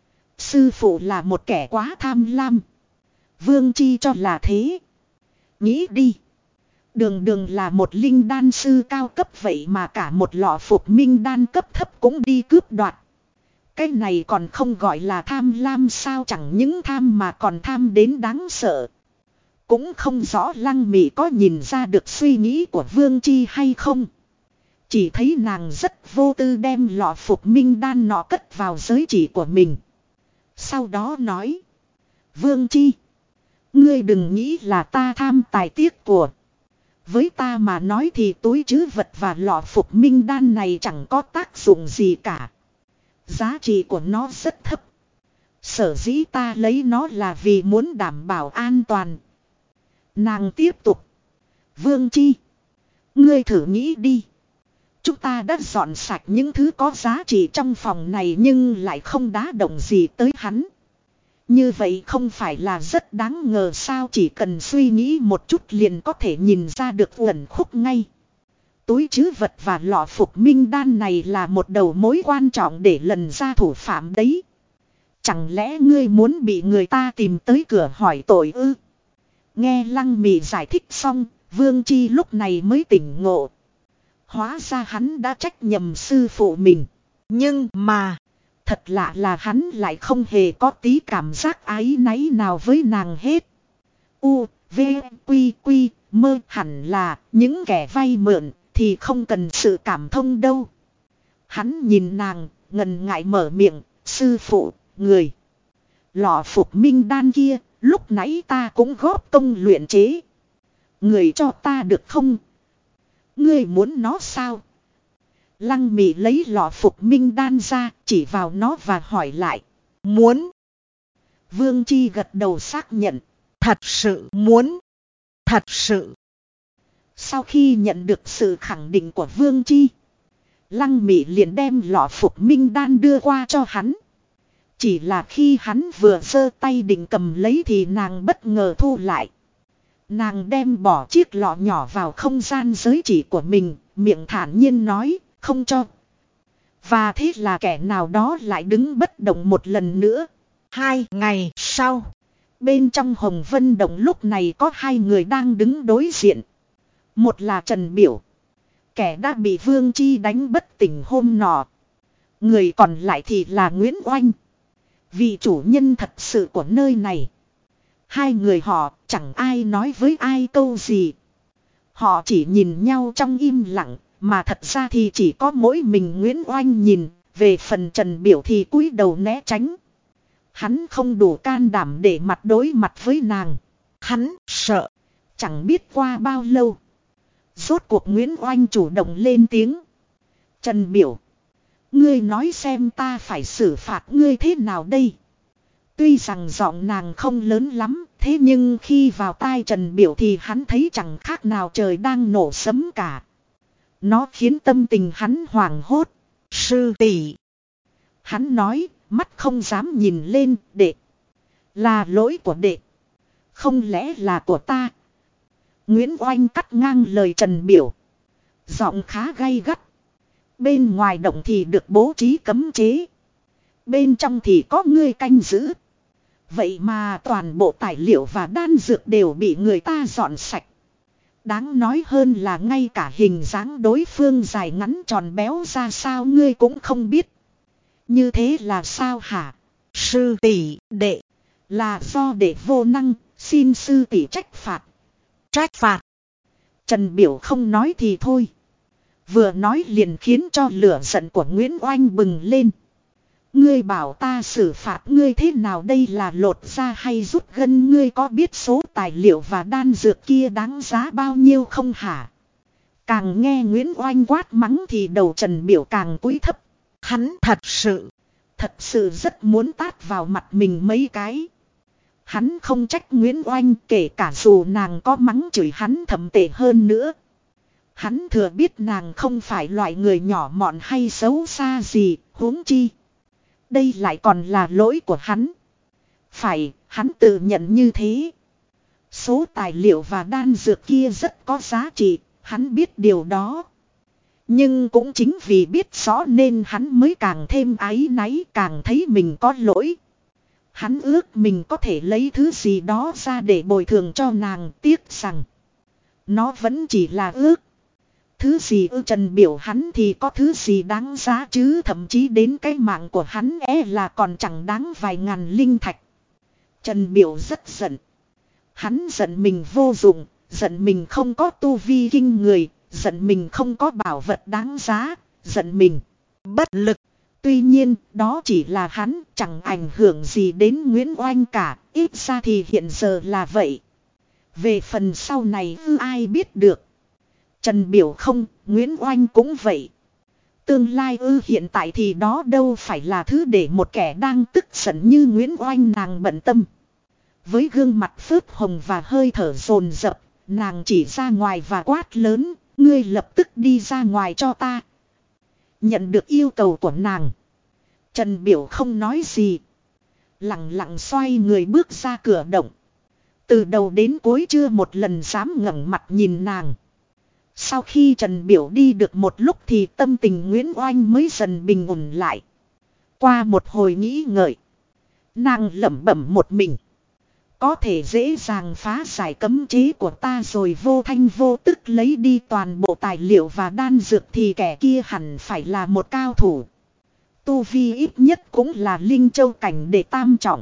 Sư phụ là một kẻ quá tham lam. Vương Chi cho là thế. Nghĩ đi. Đường đường là một linh đan sư cao cấp vậy mà cả một lọ phục minh đan cấp thấp cũng đi cướp đoạt. Cái này còn không gọi là tham lam sao, chẳng những tham mà còn tham đến đáng sợ. Cũng không rõ Lăng Mị có nhìn ra được suy nghĩ của Vương Chi hay không. Chỉ thấy nàng rất vô tư đem lọ phục minh đan nọ cất vào giới chỉ của mình. Sau đó nói. Vương Chi. Ngươi đừng nghĩ là ta tham tài tiếc của. Với ta mà nói thì túi trữ vật và lọ phục minh đan này chẳng có tác dụng gì cả. Giá trị của nó rất thấp. Sở dĩ ta lấy nó là vì muốn đảm bảo an toàn. Nàng tiếp tục. Vương Chi. Ngươi thử nghĩ đi. Chúng ta đã dọn sạch những thứ có giá trị trong phòng này nhưng lại không đá động gì tới hắn. Như vậy không phải là rất đáng ngờ sao, chỉ cần suy nghĩ một chút liền có thể nhìn ra được uẩn khúc ngay. Túi trữ vật và lọ phục minh đan này là một đầu mối quan trọng để lần ra thủ phạm đấy. Chẳng lẽ ngươi muốn bị người ta tìm tới cửa hỏi tội ư? Nghe Lăng Mị giải thích xong, Vương Chi lúc này mới tỉnh ngộ. Hóa ra hắn đã trách nhầm sư phụ mình. Nhưng mà, thật lạ là hắn lại không hề có tí cảm giác áy náy nào với nàng hết. U, V, Quy, Quy, mơ, hẳn là những kẻ vay mượn thì không cần sự cảm thông đâu. Hắn nhìn nàng, ngần ngại mở miệng, sư phụ, người. Lọ phục minh đan kia, lúc nãy ta cũng góp công luyện chế. Người cho ta được không? Ngươi muốn nó sao? Lăng Mị lấy lọ phục minh đan ra, chỉ vào nó và hỏi lại. Muốn. Vương Chi gật đầu xác nhận. Thật sự muốn. Thật sự. Sau khi nhận được sự khẳng định của Vương Chi, Lăng Mị liền đem lọ phục minh đan đưa qua cho hắn. Chỉ là khi hắn vừa giơ tay định cầm lấy thì nàng bất ngờ thu lại. Nàng đem bỏ chiếc lọ nhỏ vào không gian giới chỉ của mình, miệng thản nhiên nói, không cho. Và thế là kẻ nào đó lại đứng bất động một lần nữa. Hai ngày sau, bên trong Hồng Vân Động lúc này có hai người đang đứng đối diện. Một là Trần Biểu, kẻ đã bị Vương Chi đánh bất tỉnh hôm nọ. Người còn lại thì là Nguyễn Oanh, vị chủ nhân thật sự của nơi này. Hai người họ chẳng ai nói với ai câu gì. Họ chỉ nhìn nhau trong im lặng, mà thật ra thì chỉ có mỗi mình Nguyễn Oanh nhìn, về phần Trần Biểu thì cúi đầu né tránh. Hắn không đủ can đảm để mặt đối mặt với nàng. Hắn sợ. Chẳng biết qua bao lâu, rốt cuộc Nguyễn Oanh chủ động lên tiếng. Trần Biểu, ngươi nói xem ta phải xử phạt ngươi thế nào đây? Tuy rằng giọng nàng không lớn lắm, thế nhưng khi vào tai Trần Biểu thì hắn thấy chẳng khác nào trời đang nổ sấm cả. Nó khiến tâm tình hắn hoảng hốt. Sư tỷ, hắn nói, mắt không dám nhìn lên. Đệ, là lỗi của đệ, không lẽ là của ta? Nguyễn Oanh cắt ngang lời Trần Biểu, giọng khá gay gắt. Bên ngoài động thì được bố trí cấm chế, bên trong thì có ngươi canh giữ. Vậy mà toàn bộ tài liệu và đan dược đều bị người ta dọn sạch. Đáng nói hơn là ngay cả hình dáng đối phương dài ngắn tròn béo ra sao ngươi cũng không biết. Như thế là sao hả? Sư tỷ, đệ, là do đệ vô năng, xin sư tỷ trách phạt. Trách phạt? Trần Biểu không nói thì thôi, vừa nói liền khiến cho lửa giận của Nguyễn Oanh bừng lên. Ngươi bảo ta xử phạt ngươi thế nào đây, là lột ra hay rút gân? Ngươi có biết số tài liệu và đan dược kia đáng giá bao nhiêu không hả? Càng nghe Nguyễn Oanh quát mắng thì đầu Trần Biểu càng cúi thấp. Hắn thật sự, thật sự rất muốn tát vào mặt mình mấy cái. Hắn không trách Nguyễn Oanh, kể cả dù nàng có mắng chửi hắn thậm tệ hơn nữa. Hắn thừa biết nàng không phải loại người nhỏ mọn hay xấu xa gì, huống chi đây lại còn là lỗi của hắn. Phải, hắn tự nhận như thế. Số tài liệu và đan dược kia rất có giá trị, hắn biết điều đó. Nhưng cũng chính vì biết rõ nên hắn mới càng thêm áy náy, càng thấy mình có lỗi. Hắn ước mình có thể lấy thứ gì đó ra để bồi thường cho nàng, tiếc rằng nó vẫn chỉ là ước. Thứ gì ư? Trần Biểu hắn thì có thứ gì đáng giá chứ, thậm chí đến cái mạng của hắn é là còn chẳng đáng vài ngàn linh thạch. Trần Biểu rất giận. Hắn giận mình vô dụng, giận mình không có tu vi kinh người, giận mình không có bảo vật đáng giá, giận mình bất lực. Tuy nhiên, đó chỉ là hắn, chẳng ảnh hưởng gì đến Nguyễn Oanh cả, ít ra thì hiện giờ là vậy. Về phần sau này ư ai biết được. Trần Biểu không, Nguyễn Oanh cũng vậy. Tương lai ư, hiện tại thì đó đâu phải là thứ để một kẻ đang tức giận như Nguyễn Oanh nàng bận tâm. Với gương mặt phớt hồng và hơi thở dồn dập, nàng chỉ ra ngoài và quát lớn, ngươi lập tức đi ra ngoài cho ta. Nhận được yêu cầu của nàng, Trần Biểu không nói gì, lặng lặng xoay người bước ra cửa động. Từ đầu đến cuối chưa một lần dám ngẩng mặt nhìn nàng. Sau khi Trần Biểu đi được một lúc thì tâm tình Nguyễn Oanh mới dần bình ổn lại. Qua một hồi nghĩ ngợi, nàng lẩm bẩm một mình. Có thể dễ dàng phá giải cấm chế của ta rồi vô thanh vô tức lấy đi toàn bộ tài liệu và đan dược thì kẻ kia hẳn phải là một cao thủ. Tu vi ít nhất cũng là Linh Châu cảnh đệ tam trọng.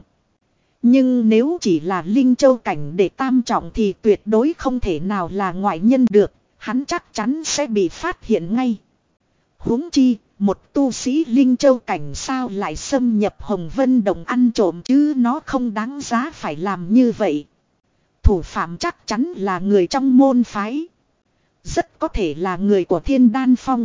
Nhưng nếu chỉ là Linh Châu cảnh đệ tam trọng thì tuyệt đối không thể nào là ngoại nhân được. Hắn chắc chắn sẽ bị phát hiện ngay. Huống chi, một tu sĩ Linh Châu cảnh sao lại xâm nhập Hồng Vân Động ăn trộm chứ, nó không đáng giá phải làm như vậy. Thủ phạm chắc chắn là người trong môn phái. Rất có thể là người của Thiên Đan Phong.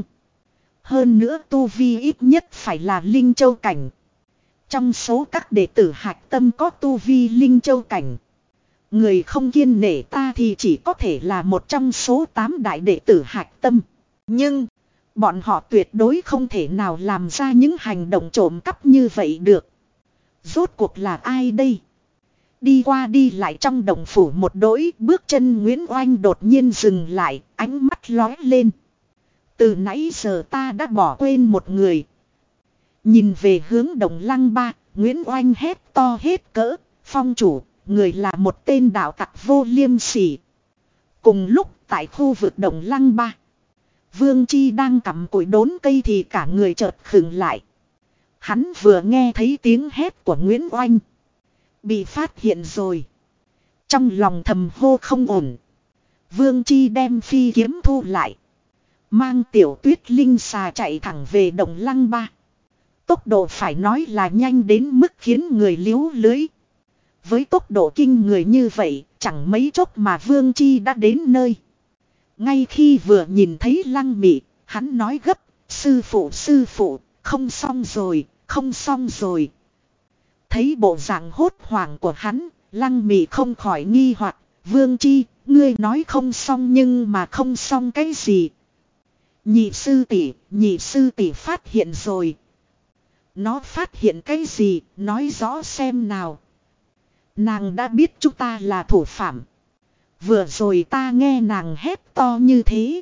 Hơn nữa tu vi ít nhất phải là Linh Châu cảnh. Trong số các đệ tử hạch tâm có tu vi Linh Châu cảnh, người không kiêng nể ta thì chỉ có thể là một trong số tám đại đệ tử hạch tâm. Nhưng bọn họ tuyệt đối không thể nào làm ra những hành động trộm cắp như vậy được. Rốt cuộc là ai đây? Đi qua đi lại trong động phủ một đỗi, bước chân Nguyễn Oanh đột nhiên dừng lại, ánh mắt lóe lên. Từ nãy giờ ta đã bỏ quên một người. Nhìn về hướng Đồng Lăng Ba, Nguyễn Oanh hét to hết cỡ, phong chủ, người là một tên đạo tặc vô liêm sỉ. Cùng lúc tại khu vực Đồng Lăng Ba, Vương Chi đang cắm cụi đốn cây thì cả người chợt khựng lại. Hắn vừa nghe thấy tiếng hét của Nguyễn Oanh. Bị phát hiện rồi. Trong lòng thầm hô không ổn. Vương Chi đem phi kiếm thu lại. Mang tiểu tuyết linh xà chạy thẳng về Đồng Lăng Ba. Tốc độ phải nói là nhanh đến mức khiến người liếu lưới. Với tốc độ kinh người như vậy, chẳng mấy chốc mà Vương Chi đã đến nơi. Ngay khi vừa nhìn thấy Lăng Mị, hắn nói gấp, sư phụ sư phụ, không xong rồi, không xong rồi. Thấy bộ dạng hốt hoảng của hắn, Lăng Mị không khỏi nghi hoặc, Vương Chi, ngươi nói không xong nhưng mà không xong cái gì. Nhị sư tỷ, nhị sư tỷ phát hiện rồi. Nó phát hiện cái gì, nói rõ xem nào. Nàng đã biết chúng ta là thủ phạm. Vừa rồi ta nghe nàng hét to như thế.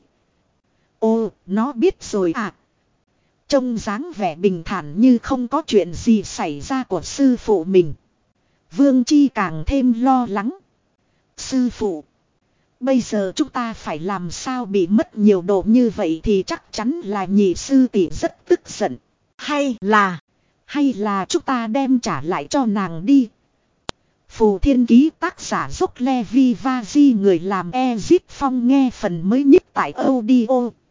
Ồ, nó biết rồi à. Trông dáng vẻ bình thản như không có chuyện gì xảy ra của sư phụ mình. Vương Chi càng thêm lo lắng. Sư phụ, bây giờ chúng ta phải làm sao, bị mất nhiều đồ như vậy thì chắc chắn là nhị sư tỷ rất tức giận. Hay là, hay là chúng ta đem trả lại cho nàng đi. Phù Thiên Ký tác giả dốc Levi Vazi, người làm Ezit Phong, nghe phần mới nhất tại audio.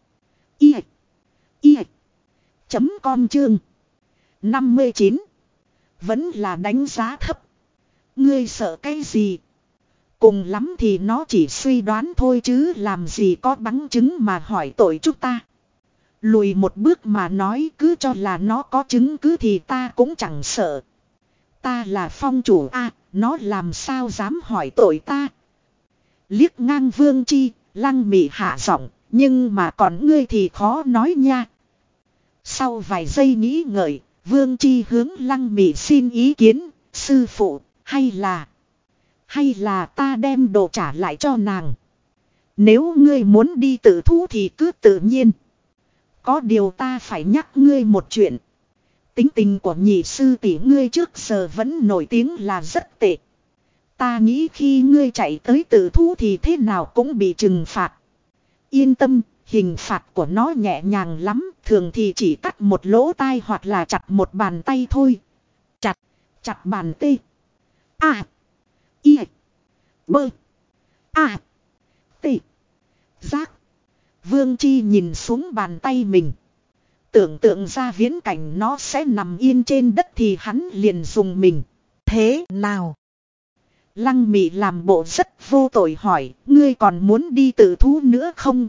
I. I. Chấm com chương năm mươi chín. Vẫn là đánh giá thấp. Ngươi sợ cái gì? Cùng lắm thì nó chỉ suy đoán thôi chứ làm gì có bằng chứng mà hỏi tội chúng ta. Lùi một bước mà nói, cứ cho là nó có chứng cứ thì ta cũng chẳng sợ. Ta là phong chủ a, à, nó làm sao dám hỏi tội ta. Liếc ngang Vương Chi, Lăng Mị hạ giọng, nhưng mà còn ngươi thì khó nói nha. Sau vài giây nghĩ ngợi, Vương Chi hướng Lăng Mị xin ý kiến, sư phụ, hay là, hay là ta đem đồ trả lại cho nàng. Nếu ngươi muốn đi tự thú thì cứ tự nhiên. Có điều ta phải nhắc ngươi một chuyện. Tính tình của nhị sư tỷ ngươi trước giờ vẫn nổi tiếng là rất tệ. Ta nghĩ khi ngươi chạy tới tự thú thì thế nào cũng bị trừng phạt. Yên tâm, hình phạt của nó nhẹ nhàng lắm, thường thì chỉ cắt một lỗ tai hoặc là chặt một bàn tay thôi. Chặt, chặt bàn tê. À, y, bơ, à, tê, giác. Vương Chi nhìn xuống bàn tay mình. Tưởng tượng ra viễn cảnh nó sẽ nằm yên trên đất thì hắn liền dùng mình. Thế nào? Lăng Mị làm bộ rất vô tội hỏi, ngươi còn muốn đi tự thú nữa không?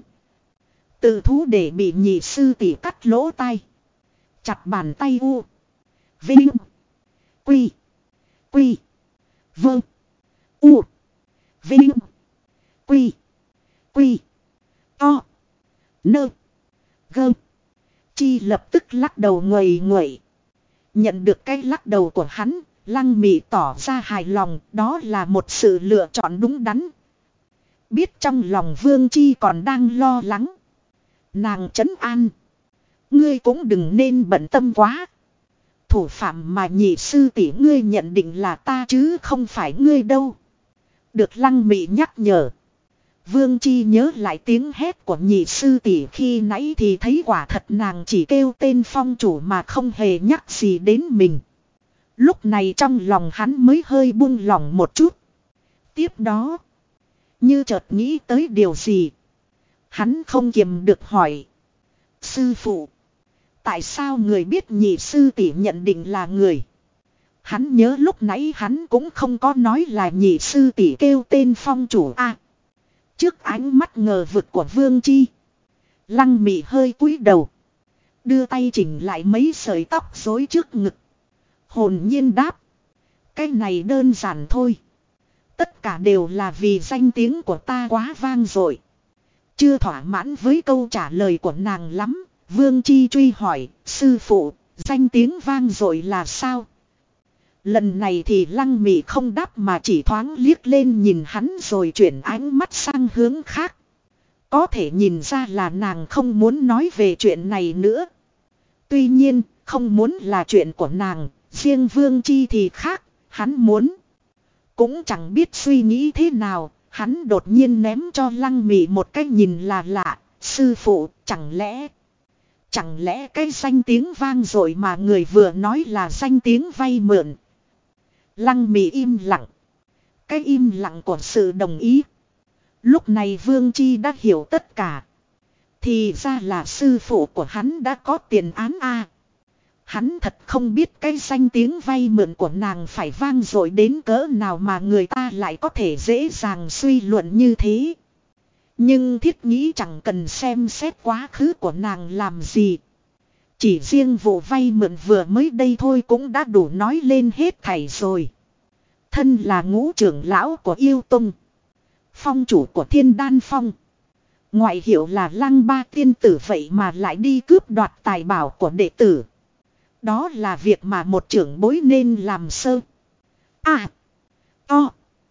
Tự thú để bị nhị sư tỷ cắt lỗ tai. Chặt bàn tay u. Vinh. Quy. Quy. Vâng. U. Vinh. Quy. Quy. To. Nơ. Gơ. Chi lập tức lắc đầu nguầy nguậy. Nhận được cái lắc đầu của hắn, Lăng Mị tỏ ra hài lòng, đó là một sự lựa chọn đúng đắn. Biết trong lòng Vương Chi còn đang lo lắng. Nàng trấn an. Ngươi cũng đừng nên bận tâm quá. Thủ phạm mà nhị sư tỷ ngươi nhận định là ta chứ không phải ngươi đâu. Được Lăng Mị nhắc nhở. Vương Chi nhớ lại tiếng hét của nhị sư tỷ khi nãy thì thấy quả thật nàng chỉ kêu tên phong chủ mà không hề nhắc gì đến mình. Lúc này trong lòng hắn mới hơi buông lỏng một chút. Tiếp đó, như chợt nghĩ tới điều gì, hắn không kiềm được hỏi. Sư phụ, tại sao người biết nhị sư tỷ nhận định là người? Hắn nhớ lúc nãy hắn cũng không có nói là nhị sư tỷ kêu tên phong chủ a. À, trước ánh mắt ngờ vực của Vương Chi, Lăng Mị hơi cúi đầu, đưa tay chỉnh lại mấy sợi tóc rối trước ngực. Hồn nhiên đáp. Cái này đơn giản thôi. Tất cả đều là vì danh tiếng của ta quá vang dội. Chưa thỏa mãn với câu trả lời của nàng lắm, Vương Chi truy hỏi, sư phụ, danh tiếng vang dội là sao? Lần này thì Lăng Mị không đáp mà chỉ thoáng liếc lên nhìn hắn rồi chuyển ánh mắt sang hướng khác. Có thể nhìn ra là nàng không muốn nói về chuyện này nữa. Tuy nhiên, không muốn là chuyện của nàng, riêng Vương Chi thì khác, hắn muốn. Cũng chẳng biết suy nghĩ thế nào, hắn đột nhiên ném cho Lăng Mị một cái nhìn là lạ, sư phụ, chẳng lẽ... Chẳng lẽ cái danh tiếng vang dội mà người vừa nói là danh tiếng vay mượn. Lăng Mị im lặng. Cái im lặng của sự đồng ý. Lúc này Vương Chi đã hiểu tất cả. Thì ra là sư phụ của hắn đã có tiền án a. À. Hắn thật không biết cái danh tiếng vay mượn của nàng phải vang dội đến cỡ nào mà người ta lại có thể dễ dàng suy luận như thế. Nhưng thiết nghĩ chẳng cần xem xét quá khứ của nàng làm gì. Chỉ riêng vụ vay mượn vừa mới đây thôi cũng đã đủ nói lên hết thảy rồi. Thân là ngũ trưởng lão của Yêu Tông. Phong chủ của Thiên Đan Phong. Ngoại hiệu là Lăng Ba tiên tử vậy mà lại đi cướp đoạt tài bảo của đệ tử. Đó là việc mà một trưởng bối nên làm sơ. À. To.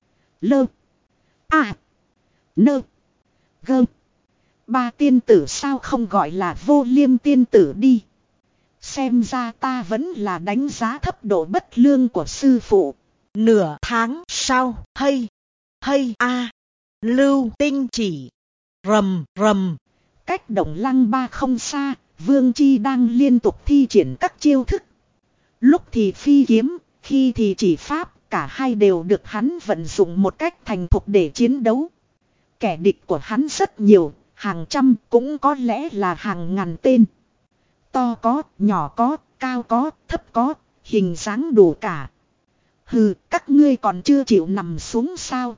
Lơ. À. Nơ. Gơ. Ba tiên tử sao không gọi là Vô Liêm tiên tử đi. Xem ra ta vẫn là đánh giá thấp độ bất lương của sư phụ. Nửa tháng sau, hay, hay a, Lưu Tinh chỉ, rầm rầm. Cách Động Lăng Ba không xa, Vương Chi đang liên tục thi triển các chiêu thức. Lúc thì phi kiếm, khi thì chỉ pháp, cả hai đều được hắn vận dụng một cách thành thục để chiến đấu. Kẻ địch của hắn rất nhiều, hàng trăm cũng có lẽ là hàng ngàn tên. To có, nhỏ có, cao có, thấp có, hình dáng đủ cả. Hừ, các ngươi còn chưa chịu nằm xuống sao?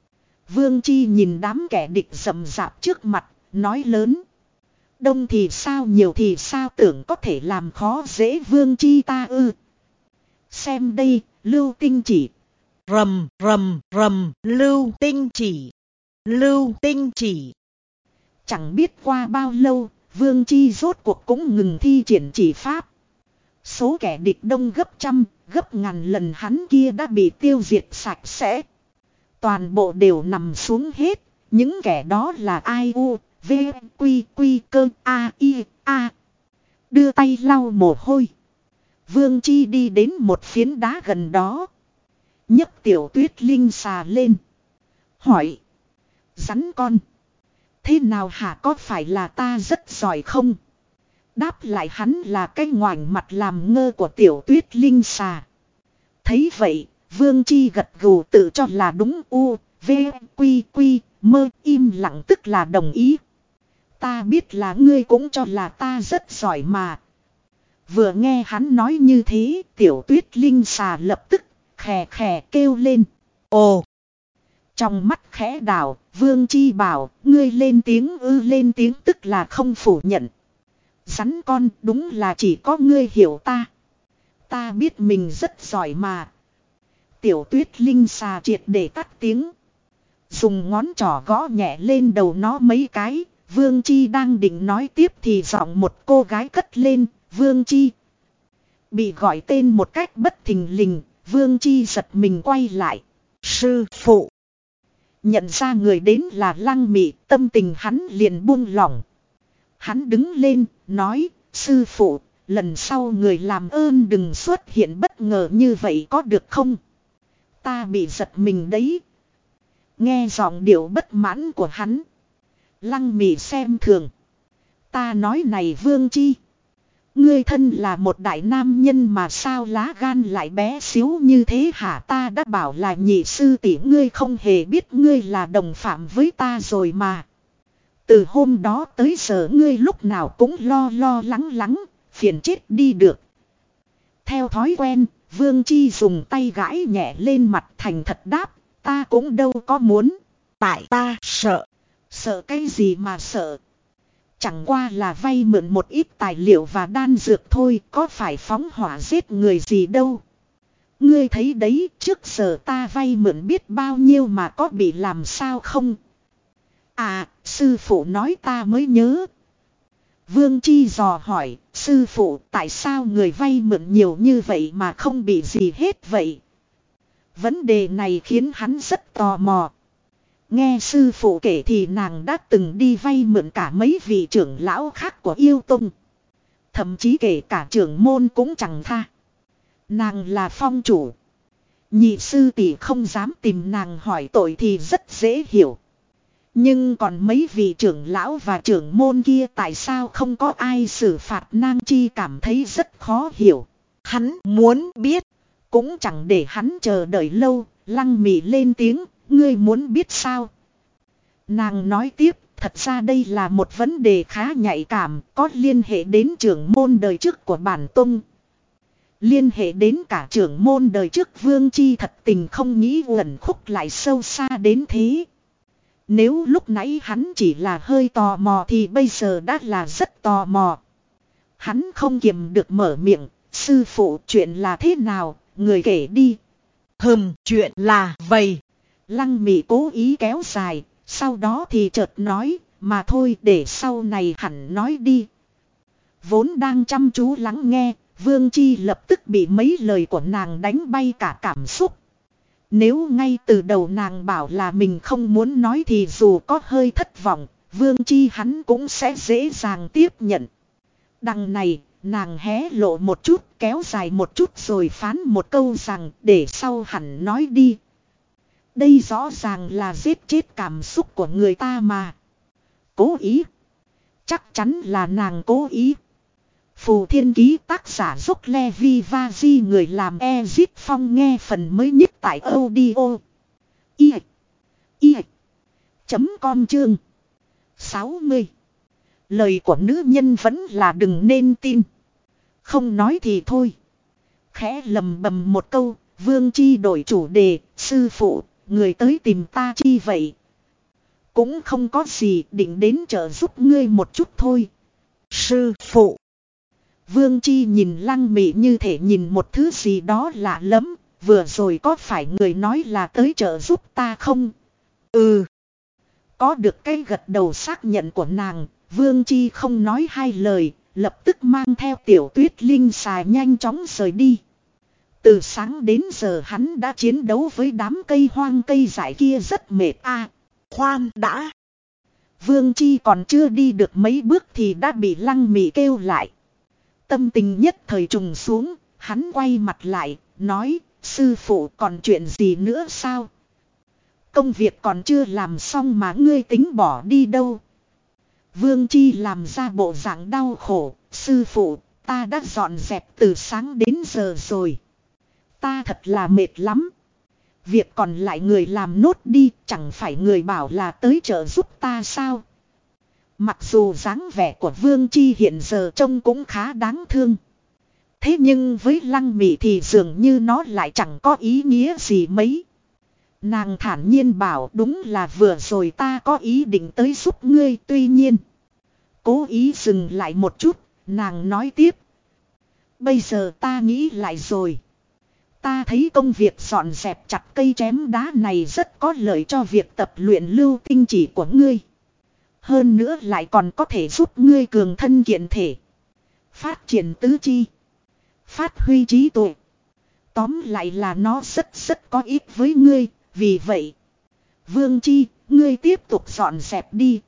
Vương Chi nhìn đám kẻ địch rầm rạp trước mặt, nói lớn. Đông thì sao nhiều thì sao tưởng có thể làm khó dễ Vương Chi ta ư. Xem đây, Lưu Tinh chỉ. Rầm rầm rầm, Lưu Tinh chỉ. Lưu Tinh chỉ. Chẳng biết qua bao lâu, Vương Chi rốt cuộc cũng ngừng thi triển chỉ pháp. Số kẻ địch đông gấp trăm, gấp ngàn lần hắn kia đã bị tiêu diệt sạch sẽ. Toàn bộ đều nằm xuống hết, những kẻ đó là ai u, v, quy, quy, cơ, a, i, a. Đưa tay lau mồ hôi. Vương Chi đi đến một phiến đá gần đó. Nhấc Tiểu Tuyết Linh xà lên. Hỏi. Rắn con. Thế nào hả, có phải là ta rất giỏi không? Đáp lại hắn là cái ngoảnh mặt làm ngơ của Tiểu Tuyết Linh xà. Thấy vậy, Vương Chi gật gù tự cho là đúng u, v, quy, quy, mơ im lặng tức là đồng ý. Ta biết là ngươi cũng cho là ta rất giỏi mà. Vừa nghe hắn nói như thế, Tiểu Tuyết Linh xà lập tức khè khè kêu lên. Ồ! Trong mắt khẽ đảo, Vương Chi bảo, ngươi lên tiếng ư, lên tiếng tức là không phủ nhận. Rắn con, đúng là chỉ có ngươi hiểu ta. Ta biết mình rất giỏi mà. Tiểu Tuyết Linh xà triệt để tắt tiếng. Dùng ngón trỏ gõ nhẹ lên đầu nó mấy cái. Vương Chi đang định nói tiếp thì giọng một cô gái cất lên. Vương Chi. Bị gọi tên một cách bất thình lình. Vương Chi giật mình quay lại. Sư phụ. Nhận ra người đến là Lăng Mị, tâm tình hắn liền buông lỏng. Hắn đứng lên, nói, sư phụ, lần sau người làm ơn đừng xuất hiện bất ngờ như vậy có được không? Ta bị giật mình đấy. Nghe giọng điệu bất mãn của hắn. Lăng Mị xem thường. Ta nói này Vương Chi. Ngươi thân là một đại nam nhân mà sao lá gan lại bé xíu như thế hả? Ta đã bảo là nhị sư tỷ ngươi không hề biết ngươi là đồng phạm với ta rồi mà. Từ hôm đó tới giờ ngươi lúc nào cũng lo lo lắng lắng, phiền chết đi được. Theo thói quen, Vương Chi dùng tay gãi nhẹ lên mặt thành thật đáp, ta cũng đâu có muốn. Tại ta sợ. Sợ cái gì mà sợ? Chẳng qua là vay mượn một ít tài liệu và đan dược thôi, có phải phóng hỏa giết người gì đâu. Ngươi thấy đấy, trước giờ ta vay mượn biết bao nhiêu mà có bị làm sao không? À, sư phụ nói ta mới nhớ. Vương Chi dò hỏi, Sư phụ, tại sao người vay mượn nhiều như vậy mà không bị gì hết vậy? Vấn đề này khiến hắn rất tò mò. Nghe sư phụ kể thì nàng đã từng đi vay mượn cả mấy vị trưởng lão khác của yêu tông. Thậm chí kể cả trưởng môn cũng chẳng tha. Nàng là phong chủ. Nhị sư tỷ không dám tìm nàng hỏi tội thì rất dễ hiểu. Nhưng còn mấy vị trưởng lão và trưởng môn kia tại sao không có ai xử phạt nàng chi cảm thấy rất khó hiểu. Hắn muốn biết. Cũng chẳng để hắn chờ đợi lâu, Lăng Mị lên tiếng, ngươi muốn biết sao? Nàng nói tiếp, thật ra đây là một vấn đề khá nhạy cảm, có liên hệ đến trưởng môn đời trước của bản tông. Liên hệ đến cả trưởng môn đời trước Vương Chi thật tình không nghĩ uẩn khúc lại sâu xa đến thế. Nếu lúc nãy hắn chỉ là hơi tò mò thì bây giờ đã là rất tò mò. Hắn không kiềm được mở miệng, sư phụ chuyện là thế nào, người kể đi. Hừm, chuyện là vậy. Lăng Mị cố ý kéo dài, sau đó thì chợt nói, mà thôi để sau này hẳn nói đi. Vốn đang chăm chú lắng nghe, Vương Chi lập tức bị mấy lời của nàng đánh bay cả cảm xúc. Nếu ngay từ đầu nàng bảo là mình không muốn nói thì dù có hơi thất vọng, Vương Chi hắn cũng sẽ dễ dàng tiếp nhận. Đằng này, nàng hé lộ một chút, kéo dài một chút rồi phán một câu rằng để sau hẳn nói đi. Đây rõ ràng là giết chết cảm xúc của người ta mà. Cố ý. Chắc chắn là nàng cố ý. Phù Thiên Ký tác giả Dốc Levi Vaji người làm Ezit Phong nghe phần mới nhất tại audio. I. I. Chấm com chương. sáu mươi. Lời của nữ nhân vẫn là đừng nên tin. Không nói thì thôi. Khẽ lầm bầm một câu, Vương Chi đổi chủ đề, sư phụ, người tới tìm ta chi vậy? Cũng không có gì, định đến trợ giúp ngươi một chút thôi. Sư phụ. Vương Chi nhìn Lăng Mị như thể nhìn một thứ gì đó lạ lắm, vừa rồi có phải người nói là tới trợ giúp ta không? Ừ. Có được cái gật đầu xác nhận của nàng, Vương Chi không nói hai lời, lập tức mang theo Tiểu Tuyết Linh xà nhanh chóng rời đi. Từ sáng đến giờ hắn đã chiến đấu với đám cây hoang cây dại kia rất mệt a. À, khoan đã. Vương Chi còn chưa đi được mấy bước thì đã bị Lăng Mị kêu lại. Tâm tình nhất thời trùng xuống, hắn quay mặt lại, nói, sư phụ còn chuyện gì nữa sao? Công việc còn chưa làm xong mà ngươi tính bỏ đi đâu? Vương Chi làm ra bộ dạng đau khổ, sư phụ, ta đã dọn dẹp từ sáng đến giờ rồi. Ta thật là mệt lắm. Việc còn lại người làm nốt đi, chẳng phải người bảo là tới trợ giúp ta sao? Mặc dù dáng vẻ của Vương Chi hiện giờ trông cũng khá đáng thương. Thế nhưng với Lăng Mị thì dường như nó lại chẳng có ý nghĩa gì mấy. Nàng thản nhiên bảo đúng là vừa rồi ta có ý định tới giúp ngươi, tuy nhiên. Cố ý dừng lại một chút, nàng nói tiếp. Bây giờ ta nghĩ lại rồi. Ta thấy công việc dọn dẹp chặt cây chém đá này rất có lợi cho việc tập luyện lưu tinh chỉ của ngươi. Hơn nữa lại còn có thể giúp ngươi cường thân kiện thể. Phát triển tứ chi. Phát huy trí tuệ. Tóm lại là nó rất rất có ích với ngươi. Vì vậy. Vương Chi, ngươi tiếp tục dọn dẹp đi.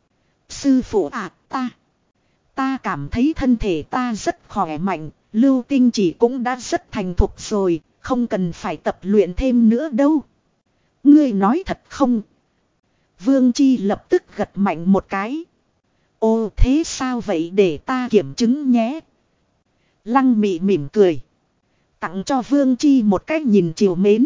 Sư phụ à, ta. Ta cảm thấy thân thể ta rất khỏe mạnh. Lưu tinh chỉ cũng đã rất thành thục rồi. Không cần phải tập luyện thêm nữa đâu. Ngươi nói thật không? Vương Chi lập tức gật mạnh một cái. Ồ thế sao vậy để ta kiểm chứng nhé. Lăng Mị mỉm cười. Tặng cho Vương Chi một cái nhìn trìu mến.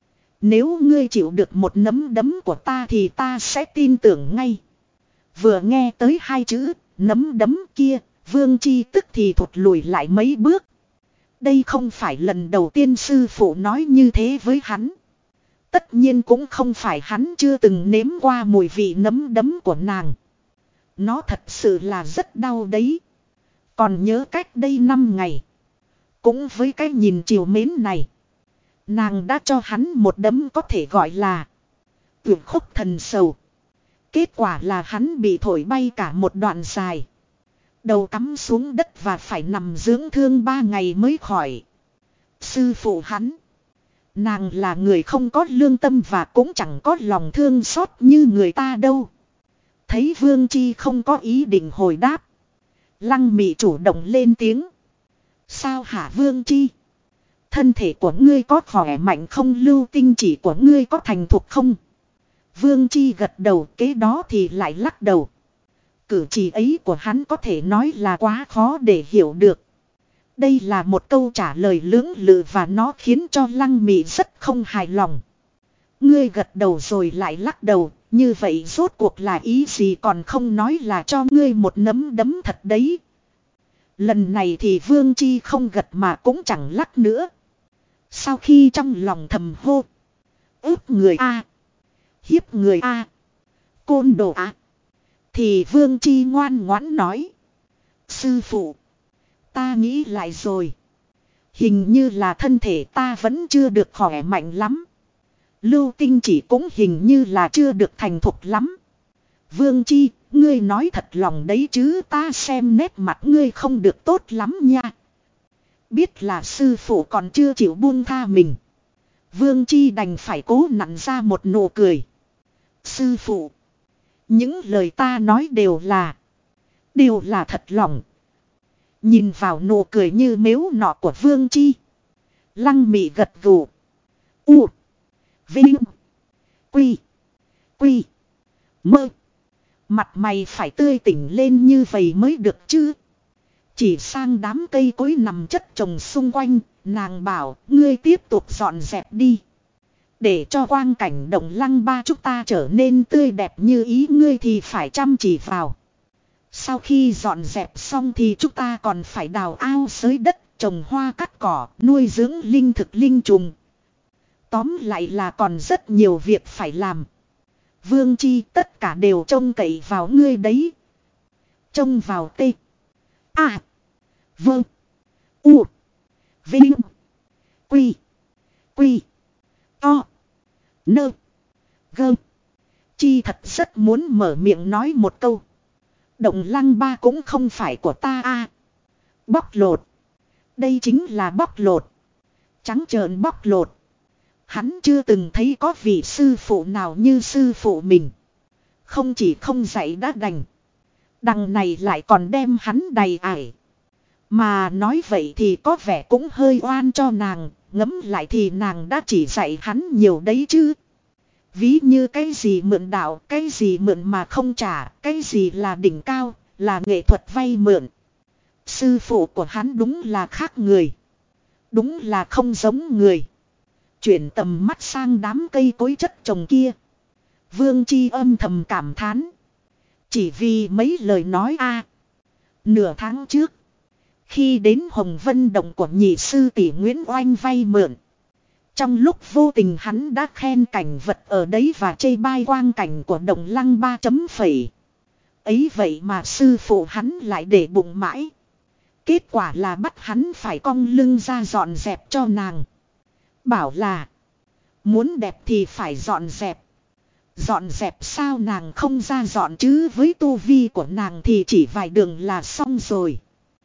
Nếu ngươi chịu được một nắm đấm của ta thì ta sẽ tin tưởng ngay. Vừa nghe tới hai chữ nắm đấm kia, Vương Chi tức thì thụt lùi lại mấy bước. Đây không phải lần đầu tiên sư phụ nói như thế với hắn. Tất nhiên cũng không phải hắn chưa từng nếm qua mùi vị nấm đấm của nàng. Nó thật sự là rất đau đấy. Còn nhớ cách đây năm ngày. Cũng với cái nhìn chiều mến này. Nàng đã cho hắn một đấm có thể gọi là tuyệt khúc thần sầu. Kết quả là hắn bị thổi bay cả một đoạn dài. đầu cắm xuống đất và phải nằm dưỡng thương ba ngày mới khỏi. Sư phụ hắn. Nàng là người không có lương tâm và cũng chẳng có lòng thương xót như người ta đâu. Thấy Vương Chi không có ý định hồi đáp. Lăng Mị chủ động lên tiếng. Sao hả Vương Chi? Thân thể của ngươi có khỏe mạnh không, lưu tinh chỉ của ngươi có thành thục không? Vương Chi gật đầu, kế đó thì lại lắc đầu. Cử chỉ ấy của hắn có thể nói là quá khó để hiểu được. Đây là một câu trả lời lưỡng lự và nó khiến cho Lăng Mị rất không hài lòng. Ngươi gật đầu rồi lại lắc đầu, như vậy rốt cuộc là ý gì, còn không nói là cho ngươi một nấm đấm thật đấy. Lần này thì Vương Chi không gật mà cũng chẳng lắc nữa. Sau khi trong lòng thầm hô. Ướp người A. Hiếp người A. Côn đồ A. Thì Vương Chi ngoan ngoãn nói. Sư phụ. Ta nghĩ lại rồi. Hình như là thân thể ta vẫn chưa được khỏe mạnh lắm. Lưu tinh chỉ cũng hình như là chưa được thành thục lắm. Vương Chi, ngươi nói thật lòng đấy chứ, ta xem nét mặt ngươi không được tốt lắm nha. Biết là sư phụ còn chưa chịu buông tha mình. Vương Chi đành phải cố nặn ra một nụ cười. Sư phụ. Những lời ta nói đều là. Đều là thật lòng. Nhìn vào nụ cười như mếu nọ của Vương Chi. Lăng Mị gật gù. U. Vinh. Quy. Quy. Mơ. Mặt mày phải tươi tỉnh lên như vậy mới được chứ. Chỉ sang đám cây cối nằm chất trồng xung quanh, nàng bảo ngươi tiếp tục dọn dẹp đi. Để cho quang cảnh Đồng Lăng Ba chúng ta trở nên tươi đẹp như ý ngươi thì phải chăm chỉ vào. Sau khi dọn dẹp xong thì chúng ta còn phải đào ao xới đất, trồng hoa cắt cỏ, nuôi dưỡng linh thực linh trùng. Tóm lại là còn rất nhiều việc phải làm. Vương Chi, tất cả đều trông cậy vào ngươi đấy. Trông vào tê. À. Vâng. U. Vinh. Quy. Quy. To. Nơ. Gơ. Chi thật rất muốn mở miệng nói một câu. Động Lăng Ba cũng không phải của ta a. À. Bóc lột. Đây chính là bóc lột. Trắng trợn bóc lột. Hắn chưa từng thấy có vị sư phụ nào như sư phụ mình. Không chỉ không dạy đã đành. Đằng này lại còn đem hắn đầy ải. Mà nói vậy thì có vẻ cũng hơi oan cho nàng. Ngẫm lại thì nàng đã chỉ dạy hắn nhiều đấy chứ. Ví như cái gì mượn đạo, cái gì mượn mà không trả, cái gì là đỉnh cao, là nghệ thuật vay mượn. Sư phụ của hắn đúng là khác người. Đúng là không giống người. Chuyển tầm mắt sang đám cây cối chất trồng kia. Vương Chi âm thầm cảm thán. Chỉ vì mấy lời nói a. Nửa tháng trước. Khi đến Hồng Vân Động của nhị sư tỷ Nguyễn Oanh vay mượn. Trong lúc vô tình hắn đã khen cảnh vật ở đấy và chê bai quang cảnh của Đồng Lăng Ba chấm phẩy. Ấy vậy mà sư phụ hắn lại để bụng mãi. Kết quả là bắt hắn phải cong lưng ra dọn dẹp cho nàng. Bảo là muốn đẹp thì phải dọn dẹp. Dọn dẹp sao nàng không ra dọn chứ, với tu vi của nàng thì chỉ vài đường là xong rồi.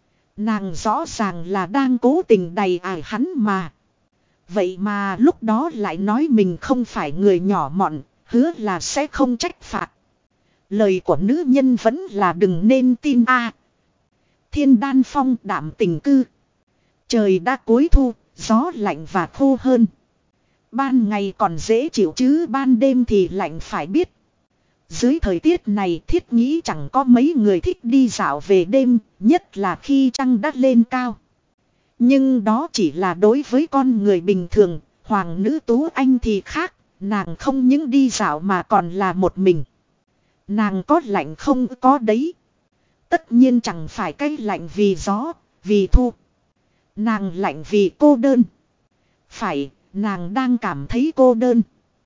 Nàng rõ ràng là đang cố tình đầy ải hắn mà. Vậy mà lúc đó lại nói mình không phải người nhỏ mọn, hứa là sẽ không trách phạt. Lời của nữ nhân vẫn là đừng nên tin a. À, Thiên Đan Phong Đạm Tình Cư. Trời đã cuối thu, gió lạnh và khô hơn. Ban ngày còn dễ chịu chứ ban đêm thì lạnh phải biết. Dưới thời tiết này thiết nghĩ chẳng có mấy người thích đi dạo về đêm, nhất là khi trăng đã lên cao. Nhưng đó chỉ là đối với con người bình thường, hoàng nữ Tú Anh thì khác, nàng không những đi dạo mà còn là một mình. Nàng có lạnh không có đấy. Tất nhiên chẳng phải cái lạnh vì gió, vì thu. Nàng lạnh vì cô đơn. Phải, nàng đang cảm thấy cô đơn.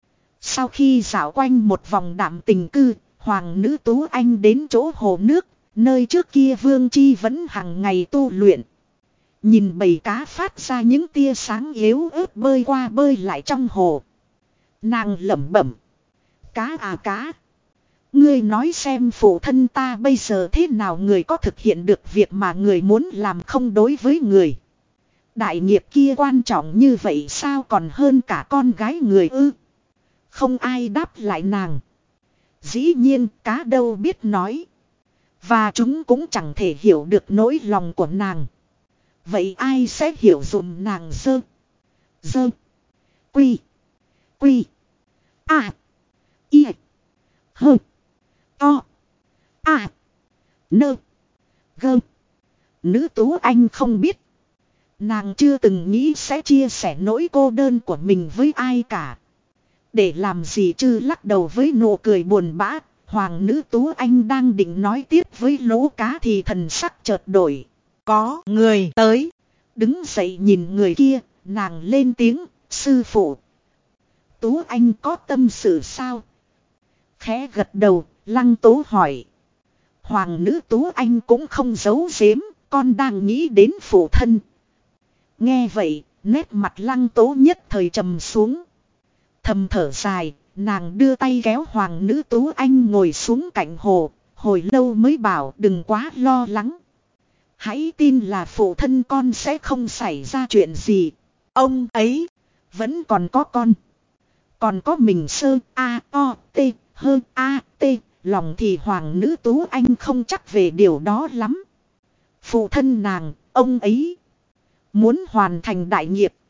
Sau khi dạo quanh một vòng Đạm Tình Cư, hoàng nữ Tú Anh đến chỗ hồ nước, nơi trước kia Vương Chi vẫn hàng ngày tu luyện. Nhìn bầy cá phát ra những tia sáng yếu ớt bơi qua bơi lại trong hồ. Nàng lẩm bẩm. Cá à cá. Ngươi nói xem phụ thân ta bây giờ thế nào, người có thực hiện được việc mà người muốn làm không đối với người. Đại nghiệp kia quan trọng như vậy sao, còn hơn cả con gái người ư? Không ai đáp lại nàng. Dĩ nhiên cá đâu biết nói. Và chúng cũng chẳng thể hiểu được nỗi lòng của nàng. Vậy ai sẽ hiểu dùm nàng dơ? Dơ. Quy. Quy. À. Y. Hơ. To. À. Nơ. Gơ. Nữ tú anh không biết. Nàng chưa từng nghĩ sẽ chia sẻ nỗi cô đơn của mình với ai cả. Để làm gì chứ, lắc đầu với nụ cười buồn bã. Hoàng nữ tú anh đang định nói tiếp với lỗ cá thì thần sắc chợt đổi. Có người tới. Đứng dậy nhìn người kia, nàng lên tiếng, sư phụ. Tú anh có tâm sự sao? Khẽ gật đầu, Lăng Tố hỏi. Hoàng nữ tú anh cũng không giấu giếm, con đang nghĩ đến phụ thân. Nghe vậy, nét mặt Lăng Tố nhất thời trầm xuống. Thầm thở dài, nàng đưa tay kéo hoàng nữ tú anh ngồi xuống cạnh hồ, hồi lâu mới bảo đừng quá lo lắng. Hãy tin là phụ thân con sẽ không xảy ra chuyện gì. Ông ấy vẫn còn có con. Còn có mình sơ a o t hơn a t, lòng thì hoàng nữ tú anh không chắc về điều đó lắm. Phụ thân nàng, ông ấy muốn hoàn thành đại nghiệp.